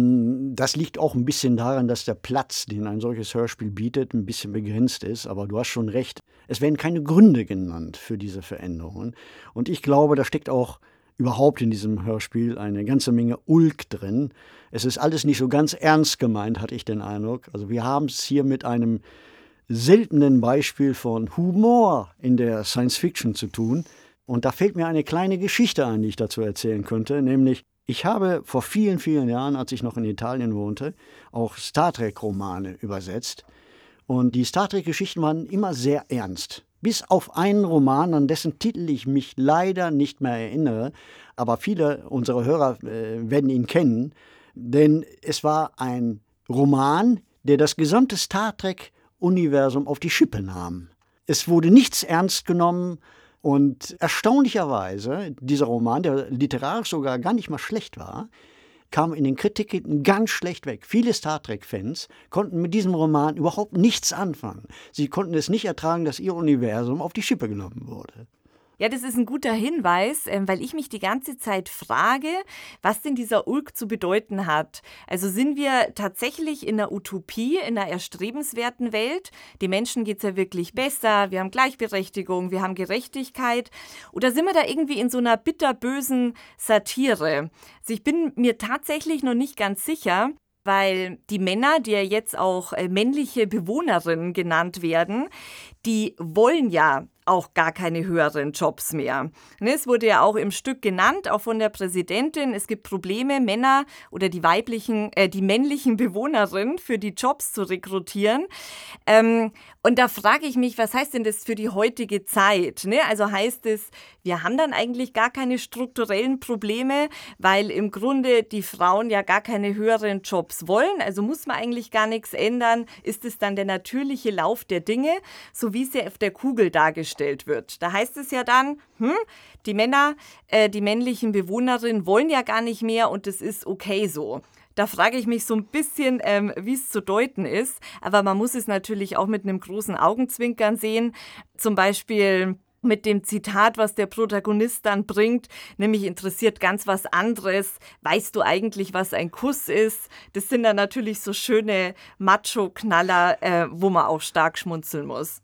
das liegt auch ein bisschen daran, dass der Platz, den ein solches Hörspiel bietet, ein bisschen begrenzt ist. Aber du hast schon recht, es werden keine Gründe genannt für diese Veränderungen. Und ich glaube, da steckt auch überhaupt in diesem Hörspiel eine ganze Menge Ulk drin. Es ist alles nicht so ganz ernst gemeint, hatte ich den Eindruck. Also wir haben es hier mit einem seltenen Beispiel von Humor in der Science Fiction zu tun. Und da fällt mir eine kleine Geschichte ein, die ich dazu erzählen könnte, nämlich ich habe vor vielen, vielen Jahren, als ich noch in Italien wohnte, auch Star Trek-Romane übersetzt. Und die Star Trek-Geschichten waren immer sehr ernst. Bis auf einen Roman, an dessen Titel ich mich leider nicht mehr erinnere, aber viele unserer Hörer äh, werden ihn kennen, denn es war ein Roman, der das gesamte Star Trek-Universum auf die Schippe nahm. Es wurde nichts ernst genommen. Und erstaunlicherweise, dieser Roman, der literarisch sogar gar nicht mal schlecht war, kam in den Kritiken ganz schlecht weg. Viele Star Trek-Fans konnten mit diesem Roman überhaupt nichts anfangen. Sie konnten es nicht ertragen, dass ihr Universum auf die Schippe genommen wurde. Ja, das ist ein guter Hinweis, weil ich mich die ganze Zeit frage, was denn dieser Ulk zu bedeuten hat. Also sind wir tatsächlich in einer Utopie, in einer erstrebenswerten Welt? Den Menschen geht es ja wirklich besser, wir haben Gleichberechtigung, wir haben Gerechtigkeit. Oder sind wir da irgendwie in so einer bitterbösen Satire? Also ich bin mir tatsächlich noch nicht ganz sicher, weil die Männer, die ja jetzt auch äh, männliche Bewohnerinnen genannt werden, die wollen ja auch gar keine höheren Jobs mehr. Es wurde ja auch im Stück genannt, auch von der Präsidentin, es gibt Probleme, Männer oder die weiblichen, äh, die männlichen Bewohnerinnen für die Jobs zu rekrutieren. Ähm, und da frage ich mich, was heißt denn das für die heutige Zeit? Ne? Also heißt es, wir haben dann eigentlich gar keine strukturellen Probleme, weil im Grunde die Frauen ja gar keine höheren Jobs wollen, also muss man eigentlich gar nichts ändern. Ist es dann der natürliche Lauf der Dinge, so wie es ja auf der Kugel dargestellt wird? Da heißt es ja dann, hm, die Männer, äh, die männlichen Bewohnerinnen wollen ja gar nicht mehr und es ist okay so. Da frage ich mich so ein bisschen, ähm, wie es zu deuten ist. Aber man muss es natürlich auch mit einem großen Augenzwinkern sehen. Zum Beispiel mit dem Zitat, was der Protagonist dann bringt, nämlich interessiert ganz was anderes. Weißt du eigentlich, was ein Kuss ist? Das sind dann natürlich so schöne Macho-Knaller, äh, wo man auch stark schmunzeln muss.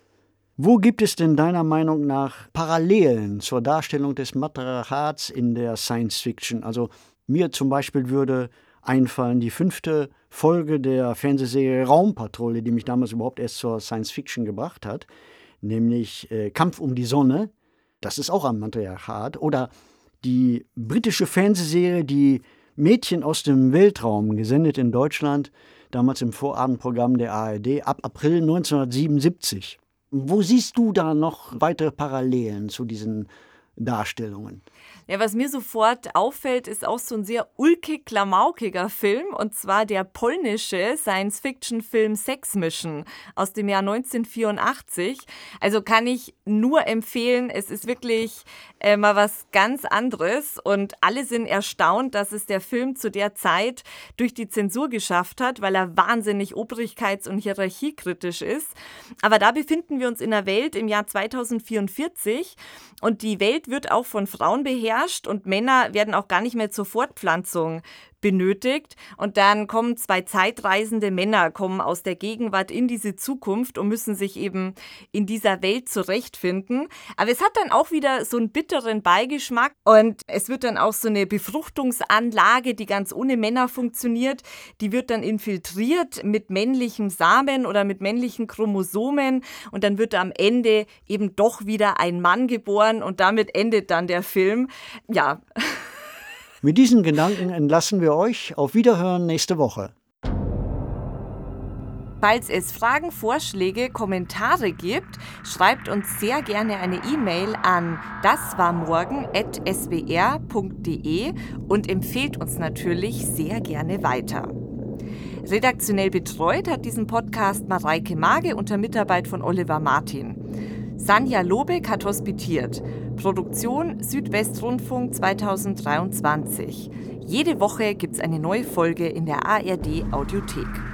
Wo gibt es denn deiner Meinung nach Parallelen zur Darstellung des Matriarchats in der Science Fiction? Also mir zum Beispiel würde einfallen die fünfte Folge der Fernsehserie Raumpatrouille, die mich damals überhaupt erst zur Science Fiction gebracht hat, nämlich äh, Kampf um die Sonne. Das ist auch am Matriarchat. Oder die britische Fernsehserie Die Mädchen aus dem Weltraum, gesendet in Deutschland, damals im Vorabendprogramm der A R D ab April neunzehnhundertsiebenundsiebzig. Wo siehst du da noch weitere Parallelen zu diesen Darstellungen? Ja, was mir sofort auffällt, ist auch so ein sehr ulkig, klamaukiger Film, und zwar der polnische Science-Fiction-Film Sex Mission aus dem Jahr neunzehnhundertvierundachtzig. Also kann ich nur empfehlen, es ist wirklich äh, mal was ganz anderes und alle sind erstaunt, dass es der Film zu der Zeit durch die Zensur geschafft hat, weil er wahnsinnig obrigkeits- und hierarchiekritisch ist. Aber da befinden wir uns in einer Welt im Jahr zweitausendvierundvierzig und die Welt wird auch von Frauen beherrscht und Männer werden auch gar nicht mehr zur Fortpflanzung benötigt. Und dann kommen zwei zeitreisende Männer, kommen aus der Gegenwart in diese Zukunft und müssen sich eben in dieser Welt zurechtfinden. Aber es hat dann auch wieder so einen bitteren Beigeschmack und es wird dann auch so eine Befruchtungsanlage, die ganz ohne Männer funktioniert, die wird dann infiltriert mit männlichem Samen oder mit männlichen Chromosomen und dann wird am Ende eben doch wieder ein Mann geboren und damit endet dann der Film. Ja. Mit diesen Gedanken entlassen wir euch. Auf Wiederhören nächste Woche. Falls es Fragen, Vorschläge, Kommentare gibt, schreibt uns sehr gerne eine E-Mail an daswarmorgen at s w r punkt d e und empfehlt uns natürlich sehr gerne weiter. Redaktionell betreut hat diesen Podcast Mareike Mage unter Mitarbeit von Oliver Martin. Sanja Lobeck hat hospitiert. Produktion Südwestrundfunk zweitausenddreiundzwanzig. Jede Woche gibt's eine neue Folge in der A R D Audiothek.